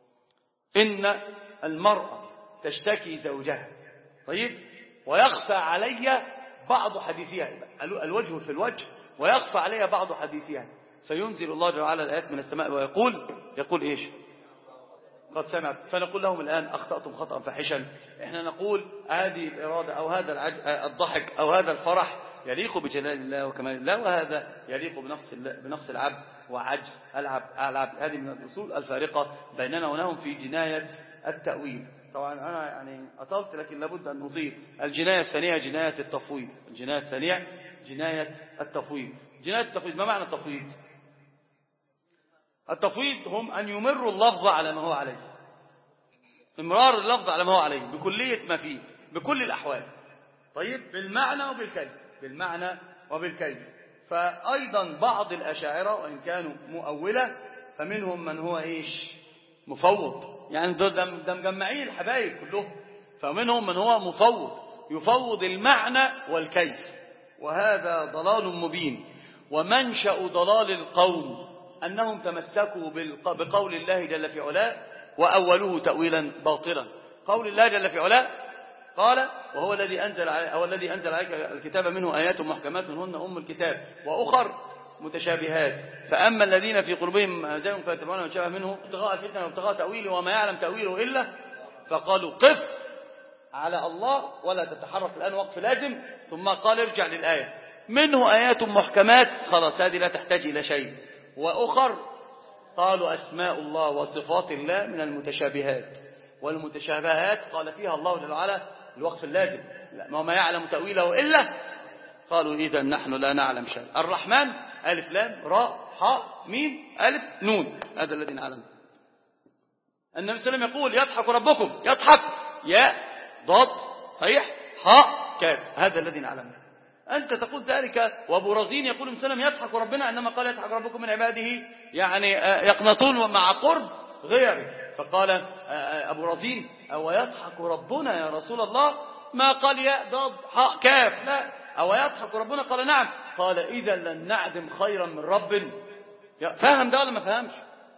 إن المرأة تشتكي زوجها، طيب، ويخفى علي بعض حديثها، الوجه في الوجه، ويخفى علي بعض حديثها، فينزل الله جل وعلا الآيات من السماء ويقول إيش؟ قد سمعت. فنقول لهم الآن أخطأتم خطأ فاحشا. إحنا نقول هذه الإرادة أو هذا الضحك أو هذا الفرح يليق بجلال الله وكمال الله، وهذا يليق بنقص العبد وعجز العبد. هذه من الأصول الفارقة بيننا ونهم في جناية التأويل. طبعا أنا يعني أطلت، لكن لابد أن نطيل. الجناية الثانية جناية التفويض. الجناية الثانية جناية التفويض. جناية التفويض ما معنى التفويض؟ التفويض هم أن يمروا اللفظ على ما هو عليه، إمرار اللفظ على ما هو عليه بكلية ما فيه بكل الأحوال، طيب، بالمعنى وبالكيف. فأيضا بعض الأشاعرة وإن كانوا مؤولة فمنهم من هو إيش؟ مفوض، يعني ده مجمعين الحبايب كلهم. فمنهم من هو مفوض، يفوض المعنى والكيف، وهذا ضلال مبين. ومنشأ ضلال القوم أنهم تمسكوا بقول الله جل في علاه وأولوه تأويلا باطلا. قول الله جل في علاه قال وهو الذي أنزل عليك الكتاب منه آيات محكمات هن أم الكتاب وأخر متشابهات فأما الذين في قلوبهم زيغ فيتبعون ما شابه منه ابتغاء الفتنة وابتغاء تأويله وما يعلم تأويله إلا فقالوا قف على الله ولا تتحرك الآن وقف لازم ثم قال ارجع للآية منه آيات محكمات خلاص هذه لا تحتاج إلى شيء وأخر قالوا أسماء الله وصفات الله من المتشابهات والمتشابهات قال فيها الله جل وعلا الوقف اللازم وما يعلم تأويله إلا قالوا إذا نحن لا نعلم شيء الرحمن ألف لام راء حاء ميم ألف نون هذا الذي نعلم النبي صلى الله عليه وسلم يقول يضحك ربكم يضحك ياء ضاد صحيح حاء كاف هذا الذي نعلمه أنت تقول ذلك وأبو رزين يقول النبي صلى الله عليه وسلم يضحك ربنا إنما قال يضحك ربكم من عباده يعني يقنطون مع قرب غيره فقال أبو رزين أو يضحك ربنا يا رسول الله ما قال ياء ضاد حاء كاف لا أو يضحك ربنا قال نعم قال إذا لن نعدم خيرا من رب فهم ده ولا ما فهمش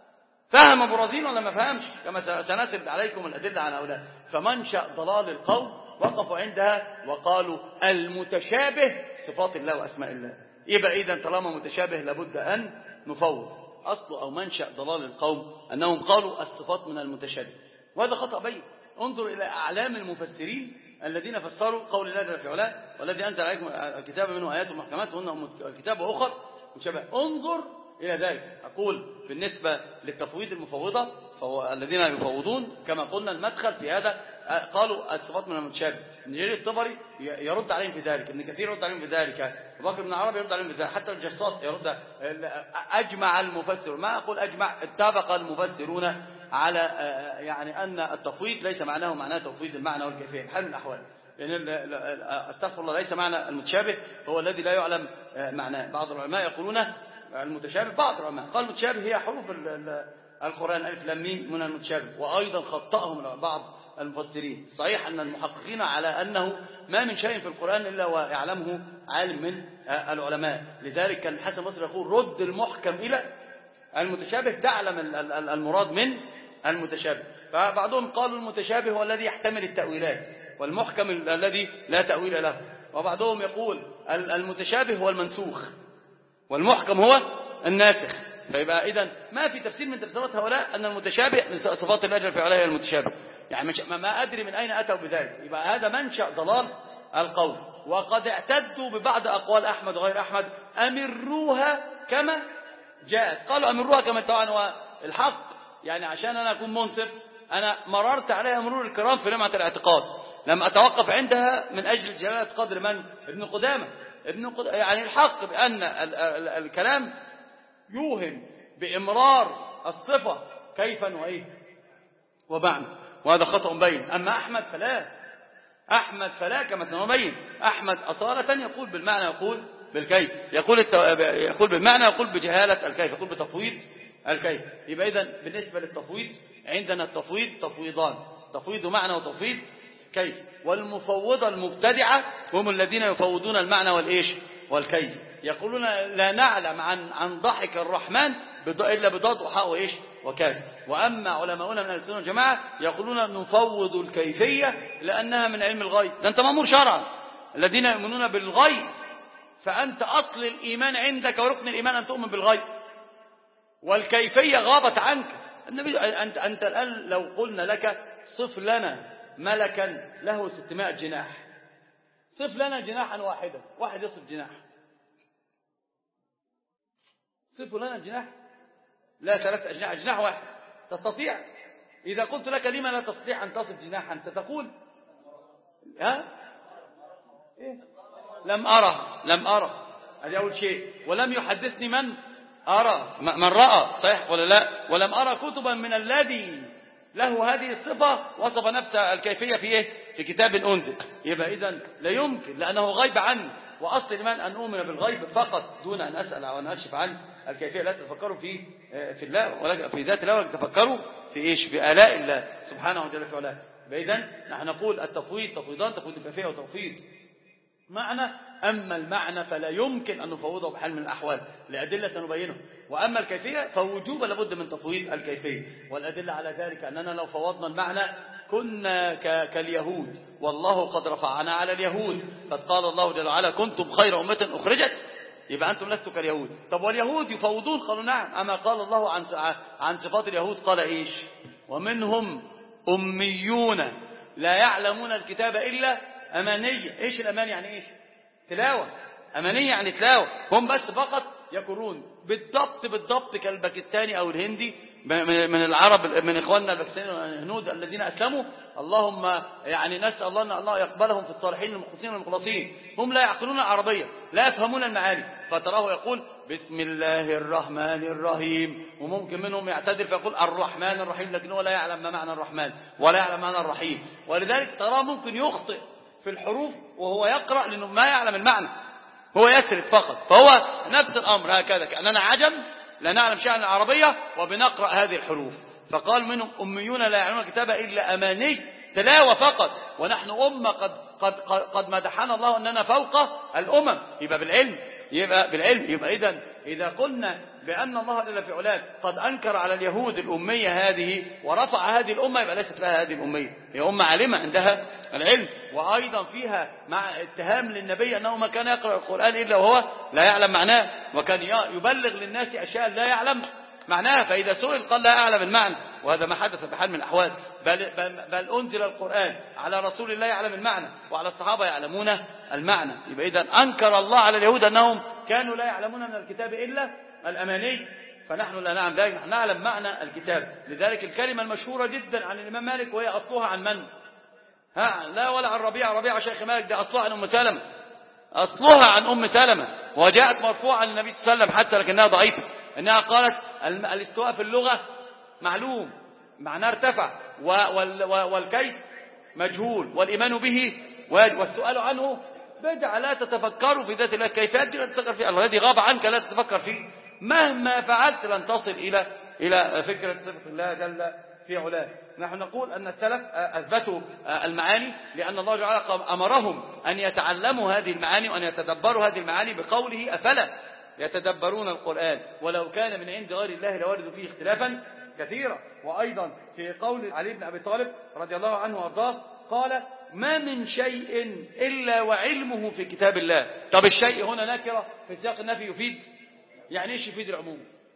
فهم أبو رزين ولا ما فهمش كما سنسرد عليكم الأدلة عن أولاد فمنشأ ضلال القوم وقفوا عندها وقالوا المتشابه صفات الله وأسماء الله يبقى إذا طالما متشابه لابد أن نفوض أصل أو منشأ ضلال القوم أنهم قالوا الصفات من المتشابه وهذا خطأ بين انظر إلى أعلام المفسرين الذين فسروا قول الله جل وعلا والذي أنزل عليكم الكتاب منه آيات محكمات وهن الكتاب وأخر متشابه انظر إلى ذلك أقول بالنسبة للتفويض المفوضة فهو الذين يفوضون كما قلنا المدخل في هذا قالوا الصفات من المتشابه ابن جرير الطبري يرد عليهم في ذلك ابن كثير يرد عليهم في ذلك أبو بكر بن عربي يرد عليهم في ذلك حتى الجصاص يرد أجمع المفسر ما أقول أجمع اتفق المفسرون على يعني أن التفويض ليس معناه تفويض المعنى والكيفية بحال من الأحوال لأن استغفر الله ليس معنى المتشابه هو الذي لا يعلم معناه بعض العلماء يقولون المتشابه بعض العلماء قال المتشابه هي حروف القرآن ألف لام ميم من المتشابه وأيضا خطأهم بعض المفسرين صحيح أن المحققين على أنه ما من شيء في القرآن إلا ويعلمه عالم من العلماء لذلك كان الحسن البصري يقول رد المحكم إلى المتشابه تعلم المراد من المتشابه فبعضهم قالوا المتشابه هو الذي يحتمل التأويلات والمحكم الذي لا تأويل له وبعضهم يقول المتشابه هو المنسوخ والمحكم هو الناسخ فيبقى إذن ما في تفسير من تفسيرات هؤلاء أن المتشابه من صفات الله جل وعلا هي المتشابه يعني ما أدري من أين أتوا بذلك يبقى هذا منشأ ضلال القول وقد اعتدوا ببعض أقوال أحمد وغير أحمد أمروها كما جاءت قالوا أمروها كما طبعا والحق يعني عشان أنا أكون منصف أنا مررت عليها مرور الكرام في لمعة الاعتقاد لم أتوقف عندها من أجل جلالة قدر من ابن قدامة يعني الحق بأن الكلام يوهم بإمرار الصفة كيفا وإيه ومعنى وهذا خطأ بين أما أحمد فلا كما سنبين أحمد أصالة يقول بالمعنى يقول بالكيف يقول بالمعنى يقول بجهالة الكيف يقول بتفويض الكيف يبقى إذن بالنسبة للتفويض عندنا التفويض تفويضان تفويض معنى وتفويض كيف والمفوضة المبتدعة هم الذين يفوضون المعنى والإيش والكيف يقولون لا نعلم عن ضحك الرحمن إلا بضاد وحاء وإيش وكاف وأما علماؤنا من أهل السنة والجماعة يقولون نفوض الكيفية لأنها من علم الغيب ده أنت مأمور شرعا الذين يؤمنون بالغيب فأنت أصل الإيمان عندك وركن الإيمان أن تؤمن بالغيب والكيفية غابت عنك النبي أنت الآن لو قلنا لك صف لنا ملكا له 600 جناح صف لنا جناحا واحدا واحد يصف جناح صف لنا جناح لا 3 أجناح جناح واحد تستطيع إذا قلت لك لما لا تستطيع أن تصف جناحا ستقول إيه؟ لم أرى هذا أول شيء ولم يحدثني من رأى صحيح ولا لا ولم أرى كتبا من الذي له هذه الصفة وصف نفس الكيفية في إيه؟ في كتاب أنزل يبقى إذن لا يمكن لأنه غيب عني وأصل الإيمان أن أؤمن بالغيب فقط دون أن أسأل أو أن أكشف عن الكيفية لا تتفكروا في الله ولا في ذات الله ولا تتفكروا في إيش في آلاء الله سبحانه وتعالى وعلا إذن نحن نقول التفويض تفويضان تفويض الكيفية وتفويض معنى أما المعنى فلا يمكن أن نفوضه بحال من الأحوال لأدلة سنبينه وأما الكيفية فوجوبا لابد من تفويض الكيفية والأدلة على ذلك أننا لو فوضنا المعنى كنا كاليهود والله قد رفعنا على اليهود. قد قال الله جل وعلا كنتم خير أمة أخرجت، يبقى أنتم لستوا كاليهود. طب واليهود يفوضون؟ قالوا نعم. أما قال الله عن صفات اليهود قال إيش؟ ومنهم أميون لا يعلمون الكتاب إلا أماني. إيش الأمان يعني إيش؟ تلاوة. أماني يعني تلاوة، هم بس فقط يقرون بالضبط كالباكستاني أو الهندي من العرب، من إخواننا الباكستانيين والهنود الذين أسلموا. اللهم يعني نسأل الله أن الله يقبلهم في الصالحين المخلصين والمخلصين. هم لا يعقلون العربية، لا يفهمون المعاني، فتراه يقول بسم الله الرحمن الرحيم، وممكن منهم يعتدل فيقول الرحمن الرحيم، لكن هو لا يعلم ما معنى الرحمن ولا يعلم معنى الرحيم. ولذلك تراه ممكن يخطئ في الحروف وهو يقرأ لأنه ما يعلم المعنى، هو يسرد فقط. فهو نفس الأمر هكذا، كأننا عجم لا نعلم شيئا عن العربية وبنقرأ هذه الحروف. فقال منهم أميون لا يعلمون الكتاب إلا أماني، تلاوة فقط. ونحن أمة قد مدحنا الله أننا فوق الأمم. يبقى بالعلم. يبقى إذا قلنا بأن الله جل في علاه قد أنكر على اليهود الأمية هذه ورفع هذه الأمة، يبقى ليست لها هذه الأمية، هي أمة عالمة عندها العلم. وأيضا فيها مع اتهام للنبي أنه ما كان يقرأ القرآن إلا وهو لا يعلم معناه، وكان يبلغ للناس أشياء لا يعلم معناها. فإذا سئل قال لا أعلم المعنى، وهذا ما حدث بحال من الأحوال. بل أنزل القرآن على رسول الله يعلم المعنى وعلى الصحابة يعلمون المعنى. يبقى إذا أنكر الله على اليهود أنهم كانوا لا يعلمون من الكتاب إلا الأماني، فنحن لا نعلم ذلك، نحن نعلم معنى الكتاب. لذلك الكلمة المشهورة جدا عن الإمام مالك، وهي أصلها عن من؟ لا ولا عن ربيعة شيخ مالك، ده أصلها عن أم سلمة، أصلها عن أم سلمة، وجاءت مرفوعة للنبي صلى الله عليه وسلم حتى لكنها ضعيفة. إنها قالت الاستواء في اللغة معلوم معناه ارتفع، والكيف مجهول، والإيمان به واجب، والسؤال عنه بدعة. لا تتفكروا في ذات الله، الكيفيات دي لا تتفكر فيها، الذي غاب عنك لا تتفكر فيه، مهما فعلت لن تصل إلى فكرة صفة الله جل في علاه. نحن نقول أن السلف أثبتوا المعاني لأن الله تعالى أمرهم أن يتعلموا هذه المعاني وأن يتدبروا هذه المعاني بقوله أفلا يتدبرون القرآن ولو كان من عند غير الله لوجدوا فيه اختلافا كثيرا. وأيضا في قول علي بن أبي طالب رضي الله عنه وارضاه قال ما من شيء إلا وعلمه في كتاب الله. طب الشيء هنا نكرة في سياق النفي يفيد، يعني ايش يفيد العموم؟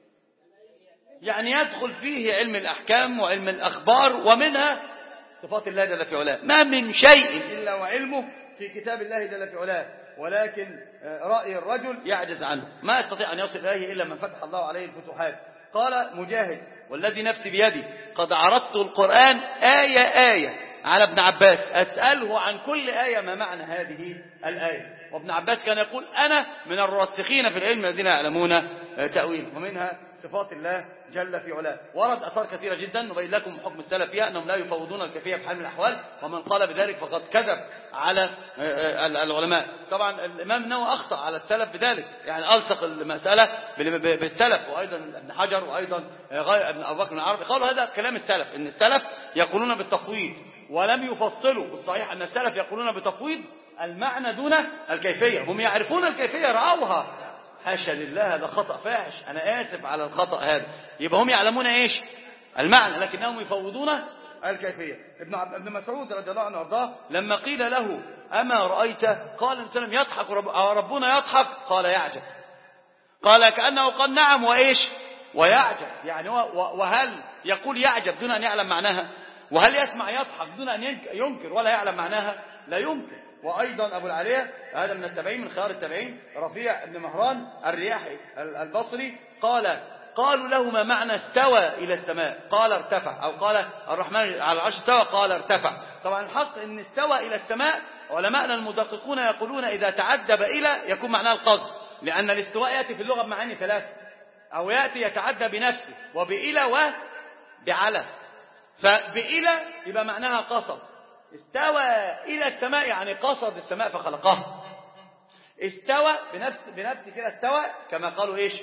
يعني يدخل فيه علم الأحكام وعلم الأخبار ومنها صفات الله جل في علاه. ما من شيء إلا وعلمه في كتاب الله جل في علاه، ولكن رأي الرجل يعجز عنه، ما يستطيع أن يصل إليه إلا من فتح الله عليه الفتوحات. قال مجاهد والذي نفسي بيدي قد عرضت القرآن آية على ابن عباس أسأله عن كل آية ما معنى هذه الآية. وابن عباس كان يقول أنا من الراسخين في العلم الذين يعلمون تأويل، ومنها صفات الله جل في علاه. ورد أثار كثيرة جدا نبين لكم حكم السلف فيها أنهم لا يفوضون الكيفية في حال من الأحوال، ومن قال بذلك فقد كذب على العلماء. طبعا الإمام النووي أخطأ على السلف بذلك، يعني ألصق المسألة بالسلف، وأيضا ابن حجر وأيضا ابن أبو بكر العربي قالوا هذا كلام السلف، إن السلف يقولون بالتفويض ولم يفصلوا. والصحيح أن السلف يقولون بتفويض المعنى دون الكيفية، هم يعرفون الكيفية رأوها، حاشا لله هذا خطأ فاحش، أنا آسف على الخطأ هذا. يبقى هم يعلمون إيش المعنى لكنهم يفوضون الكيفية. ابن مسعود رضي الله عنه وارضاه لما قيل له أما رأيت قال النبي يضحك ربنا يضحك قال يعجب، قال كأنه قال نعم وإيش ويعجب، يعني وهل يقول يعجب دون أن يعلم معناها؟ وهل يسمع يضحك دون أن ينكر ولا يعلم معناها؟ لا يمكن. وأيضا أبو العالية هذا من التابعين من خيار التابعين رفيع بن مهران الرياحي البصري قالوا له ما معنى استوى إلى السماء؟ قال ارتفع، أو قال الرحمن على العرش استوى قال ارتفع. طبعا الحق أن استوى إلى السماء علماءنا المدققون يقولون إذا تعدى بإلى يكون معناه القصد، لأن الاستواء يأتي في اللغة بمعاني ثلاثة، أو يأتي يتعدى بنفسه وبإلى وبعلى. فبإلى يبقى معناها قصد، استوى إلى السماء يعني قصد السماء فخلقها، استوى بنفس كده استوى كما قالوا إيش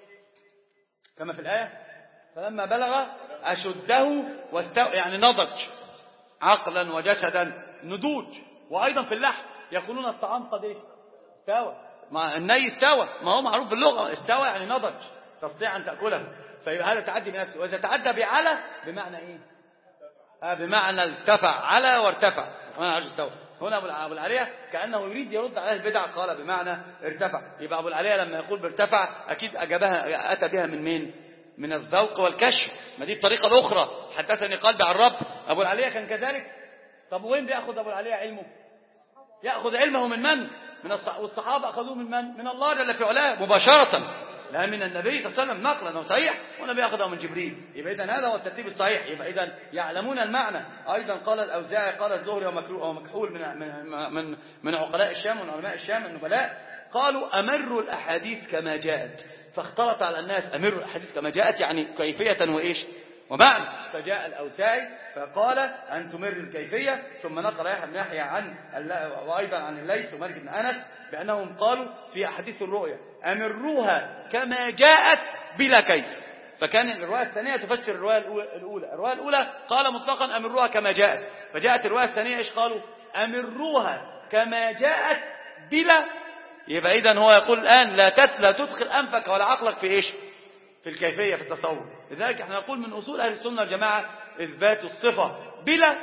كما في الآية فلما بلغ أشده واستوى يعني نضج عقلا وجسدا نضوج. وأيضا في اللحم يقولون الطعام قد إيش استوى، ما الني استوى، ما هو معروف باللغة استوى يعني نضج تستطيع أن تأكله، فهذا تعدي بنفسه. وإذا تعدى بعلى بمعنى إيه بمعنى ارتفع على وارتفع كمان عرش استوى. هنا أبو العالية كأنه يريد يرد على البدع، قال بمعنى ارتفع. يبقى أبو العالية لما يقول بارتفع أكيد أجابها أتى بها من مين؟ من الذوق والكشف. ما دي الطريقة الأخرى، حدثني قلبي عن الرب. أبو العالية كان كذلك. طب وين بيأخذ أبو العالية علمه؟ يأخذ علمه من من؟ والصحابة أخذوه من من؟ من الله جل في علاه مباشرة، لا من النبي صلى الله عليه وسلم نقلا انه صحيح، والنبي أخذه من جبريل. يبقى إذن هذا هو الترتيب الصحيح. يبقى إذن يعلمون المعنى. أيضا قال الأوزاعي قال الزهري ومكحول من عقلاء الشام ومن علماء الشام النبلاء، قالوا أمروا الأحاديث كما جاءت. فاختلط على الناس أمروا الأحاديث كما جاءت يعني كيفية وإيش ومعنى. فجاء الأوزاعي فقال أن تمر الكيفية، ثم نقل يحيى بن يحيى وأيضا عن الليث ومالك بن أنس بأنهم قالوا في أحاديث الرؤيا أمروها كما جاءت بلا كيف. فكان الرواية الثانية تفسر الرواية الأولى. الرواية الأولى قال مطلقا أمروها كما جاءت، فجاءت الرواية الثانية إيش قالوا؟ أمروها كما جاءت بلا. يبقى إذن هو يقول الآن لا تدخل أنفك ولا عقلك في إيش؟ في الكيفية، في التصور. لذلك احنا نقول من أصول أهل السنة والجماعة إثبات الصفة بلا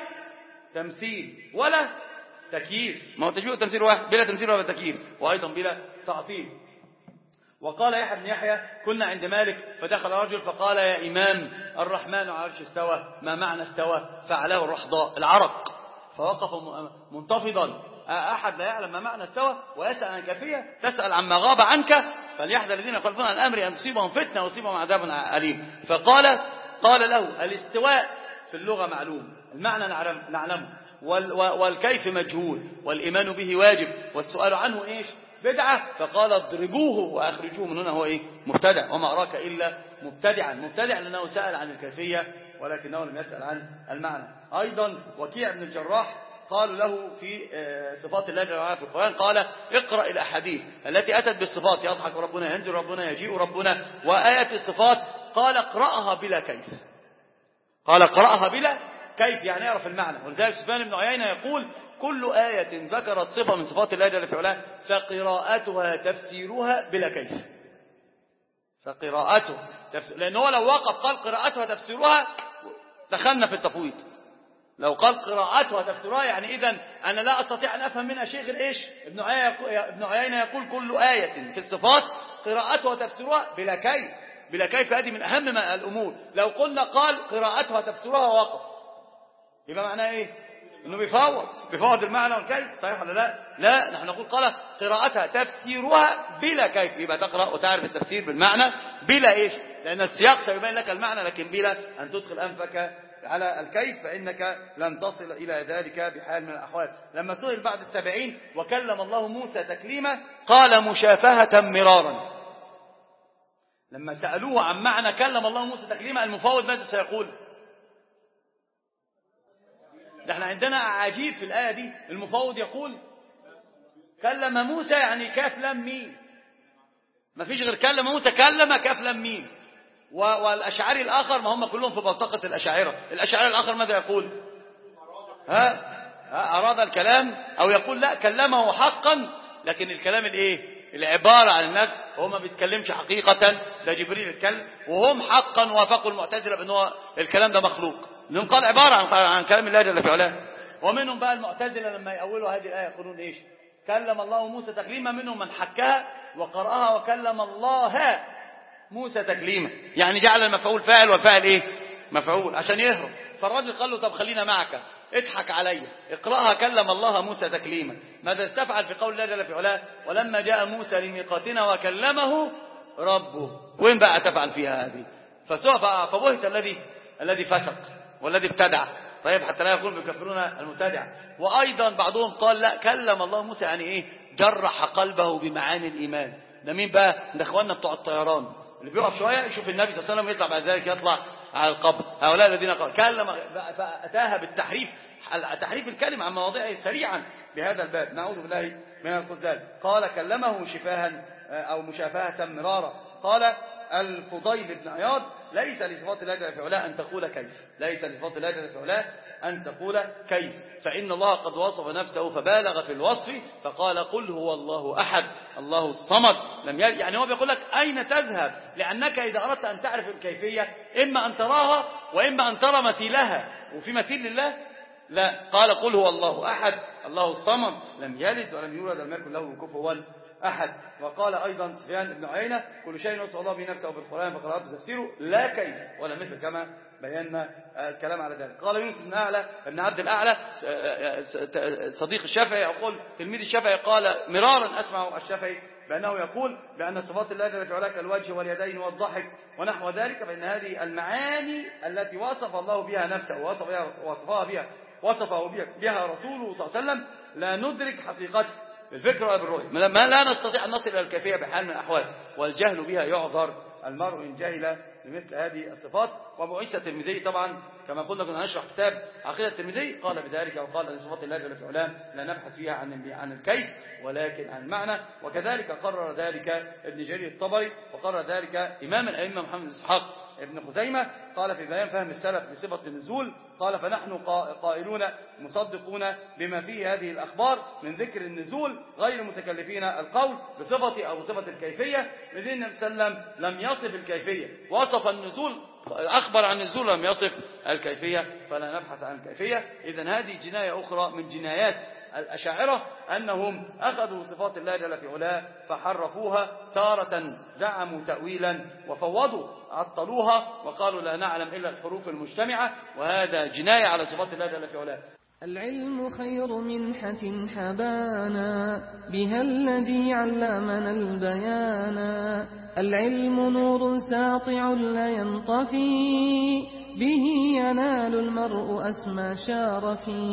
تمثيل ولا تكييف. ما هو تشبيه التمثيل واحد، بلا تمثيل ولا تكييف، وأيضا بلا تعطيل. وقال يحيى بن يحيى كنا عند مالك فدخل رجل فقال يا إمام الرحمن على العرش استوى، ما معنى استوى؟ فعله الرحضاء العرق، فوقف منتفضا. أحد لا يعلم ما معنى استوى ويسأل عن كيفية، تسأل عما غاب عنك، فليحذر الذين يخالفون عن الأمر أن تصيبهم فتنة ويصيبهم عذاب أليم. قال له الاستواء في اللغة معلوم، المعنى نعلمه، والكيف مجهول، والإيمان به واجب، والسؤال عنه إيش؟ بدعة. فقال اضربوه وأخرجوه من هنا. هو إيه؟ مبتدع، وما أراك إلا مبتدعا. مبتدع لأنه سأل عن الكيفية ولكنه لم يسأل عن المعنى. أيضا وكيع بن الجراح قالوا له في صفات الله جل وعلا في القرآن، قال اقرأ الأحاديث التي أتت بالصفات، يضحك ربنا، ينزل ربنا، يجيء ربنا، وآية الصفات قال اقرأها بلا كيف. قال اقرأها بلا كيف يعني يعرف المعنى. ولذلك سفيان بن عيينة يقول كل آية ذكرت صفة من صفات الله جل وعلا فقراءتها تفسيرها بلا كيف. فقراءتها لأنه لو وقف قال قراءتها تفسيرها دخلنا في التفويض. لو قال قراءتها تفسيرها يعني إذن أنا لا أستطيع أن أفهم منها شيء غير إيش؟ ابن عيينة يقول كل آية في الصفات قراءتها تفسيرها بلا كيف. بلا كيف هذه من أهم الأمور. لو قلنا قال قراءتها تفسيرها ووقف يبقى معناه إيه؟ إنه بيفوض المعنى والكيف. صحيح ولا لا؟ لا، نحن نقول قال قراءتها تفسيرها بلا كيف، يبقى تقرأ وتعرف التفسير بالمعنى بلا إيش؟ لأن السياق سيبين لك المعنى، لكن بلا أن تدخل أنفك على الكيف فإنك لن تصل إلى ذلك بحال من الأحوال. لما سئل بعد التابعين وكلم الله موسى تكليما قال مشافهة مرارا. لما سألوه عن معنى كلم الله موسى تكليما المفوض ماذا سيقول؟ احنا عندنا عجيب في الآية دي، المفوض يقول كلم موسى يعني كاف لام ميم، ما فيش غير كلم موسى، كلم كاف لام ميم. والأشعري الآخر ما هم كلهم في بلطقة الأشاعرة. الأشعري الآخر ماذا يقول؟ أراد الكلام، أو يقول لا كلمه حقا، لكن الكلام الإيه؟ العبارة عن النفس، هو ما بيتكلمش حقيقة، ده جبريل الكلم، وهم حقا وافقوا المعتزلة بأنه الكلام ده مخلوق، لأنهم قال عبارة عن كلام الله جل في علاه. ومنهم بقى المعتزلة لما يأولوا هذه الآية يقولون إيش؟ كلم الله موسى تكليما، منهم من حكها وقرأها وكلم الله موسى تكليما، يعني جعل المفعول فاعل والفاعل إيه؟ مفعول عشان يهرب. فالراجل قال له طب خلينا معك، اضحك علي، اقرأها كلم الله موسى تكليما. ماذا استفعل في قول الله جل في علاه ولما جاء موسى لميقاتنا وكلمه ربه؟ وين بقى تفعل فيها هذه؟ فبهت الذي فسق والذي ابتدع. طيب حتى لا يقول بيكفرون المبتدع. وأيضا بعضهم قال لا كلم الله موسى يعني إيه؟ جرح قلبه بمعاني الإيمان. ده مين بقى؟ ده اخواننا بتوع الطيران اللي بيقف شوية يشوف النبي صلى الله عليه وسلم يطلع بعد ذلك يطلع على القبر. هؤلاء الذين قالوا كلم، فأتاها بالتحريف، تحريف الكلمة عن مواضعه سريعا بهذا الباب، نعوذ بالله من الخذلان. قال كلمه شفاها أو مشافهة مرارا. قال الفضيل بن عياض ليس لصفات الله جل في علاه أن تقول كيف، ليس لصفات الله جل في علاه أن تقول كيف، فإن الله قد وصف نفسه فبالغ في الوصف فقال قل هو الله أحد الله الصمد لم يلد. يعني هو بيقول لك أين تذهب؟ لأنك إذا أردت أن تعرف الكيفية إما أن تراها وإما أن ترى مثيلها، وفي مثيل لله؟ لا. قال قل هو الله أحد الله الصمد لم يلد ولم يولد ولم يكن له كفوا أحد. وقال أيضا سفيان بن عيينة كل شيء وصف الله به نفسه بالقرآن فقراءته تفسيره لا كيف ولا مثل، كما بينا الكلام على ذلك. قال يونس بن عبد الأعلى صديق الشافعي يقول تلميذ الشافعي قال مرارا أسمع الشافعي بأنه يقول بأن صفات الله جل في علاه كالوجه واليدين والضحك ونحو ذلك، فإن هذه المعاني التي وصف الله بها نفسه وصفه بها رسوله صلى الله عليه وسلم لا ندرك حقيقته بالفكر ولا بالرؤية، ما لا نستطيع أن نصل إلى الكيفية بحال من الأحوال، والجهل بها يعذر المرء إن جهل بمثل هذه الصفات. وبعث الترمذي طبعا كما قلنا كنا نشرح كتاب عقيدة الترمذي قال بذلك، وقال أن صفات الله جل في علاه لا نبحث فيها عن الكيف ولكن عن المعنى. وكذلك قرر ذلك ابن جرير الطبري، وقرر ذلك إمام الأئمة محمد بن إسحاق ابن خزيمة قال في بيان فهم السلف لصفة النزول قال فنحن قائلون مصدقون بما فيه هذه الأخبار من ذكر النزول غير متكلفين القول بصفة أو بصفة الكيفية، لأن النبي صلى الله عليه وسلم لم يصف الكيفية، وصف النزول أخبر عن النزول لم يصف الكيفية، فلا نبحث عن الكيفية. إذن هذه جناية أخرى من جنايات الأشاعرة أنهم أخذوا صفات الله جل في علاه فحرفوها، تارة زعموا تأويلا وفوضوا عطلوها وقالوا لا نعلم إلا الحروف المجتمعة، وهذا جناية على صفات الله جل في علاه. العلم خير منحة حبانا بها الذي علمنا البيانا، العلم نور ساطع لا ينطفي به ينال المرء أسمى شارفي.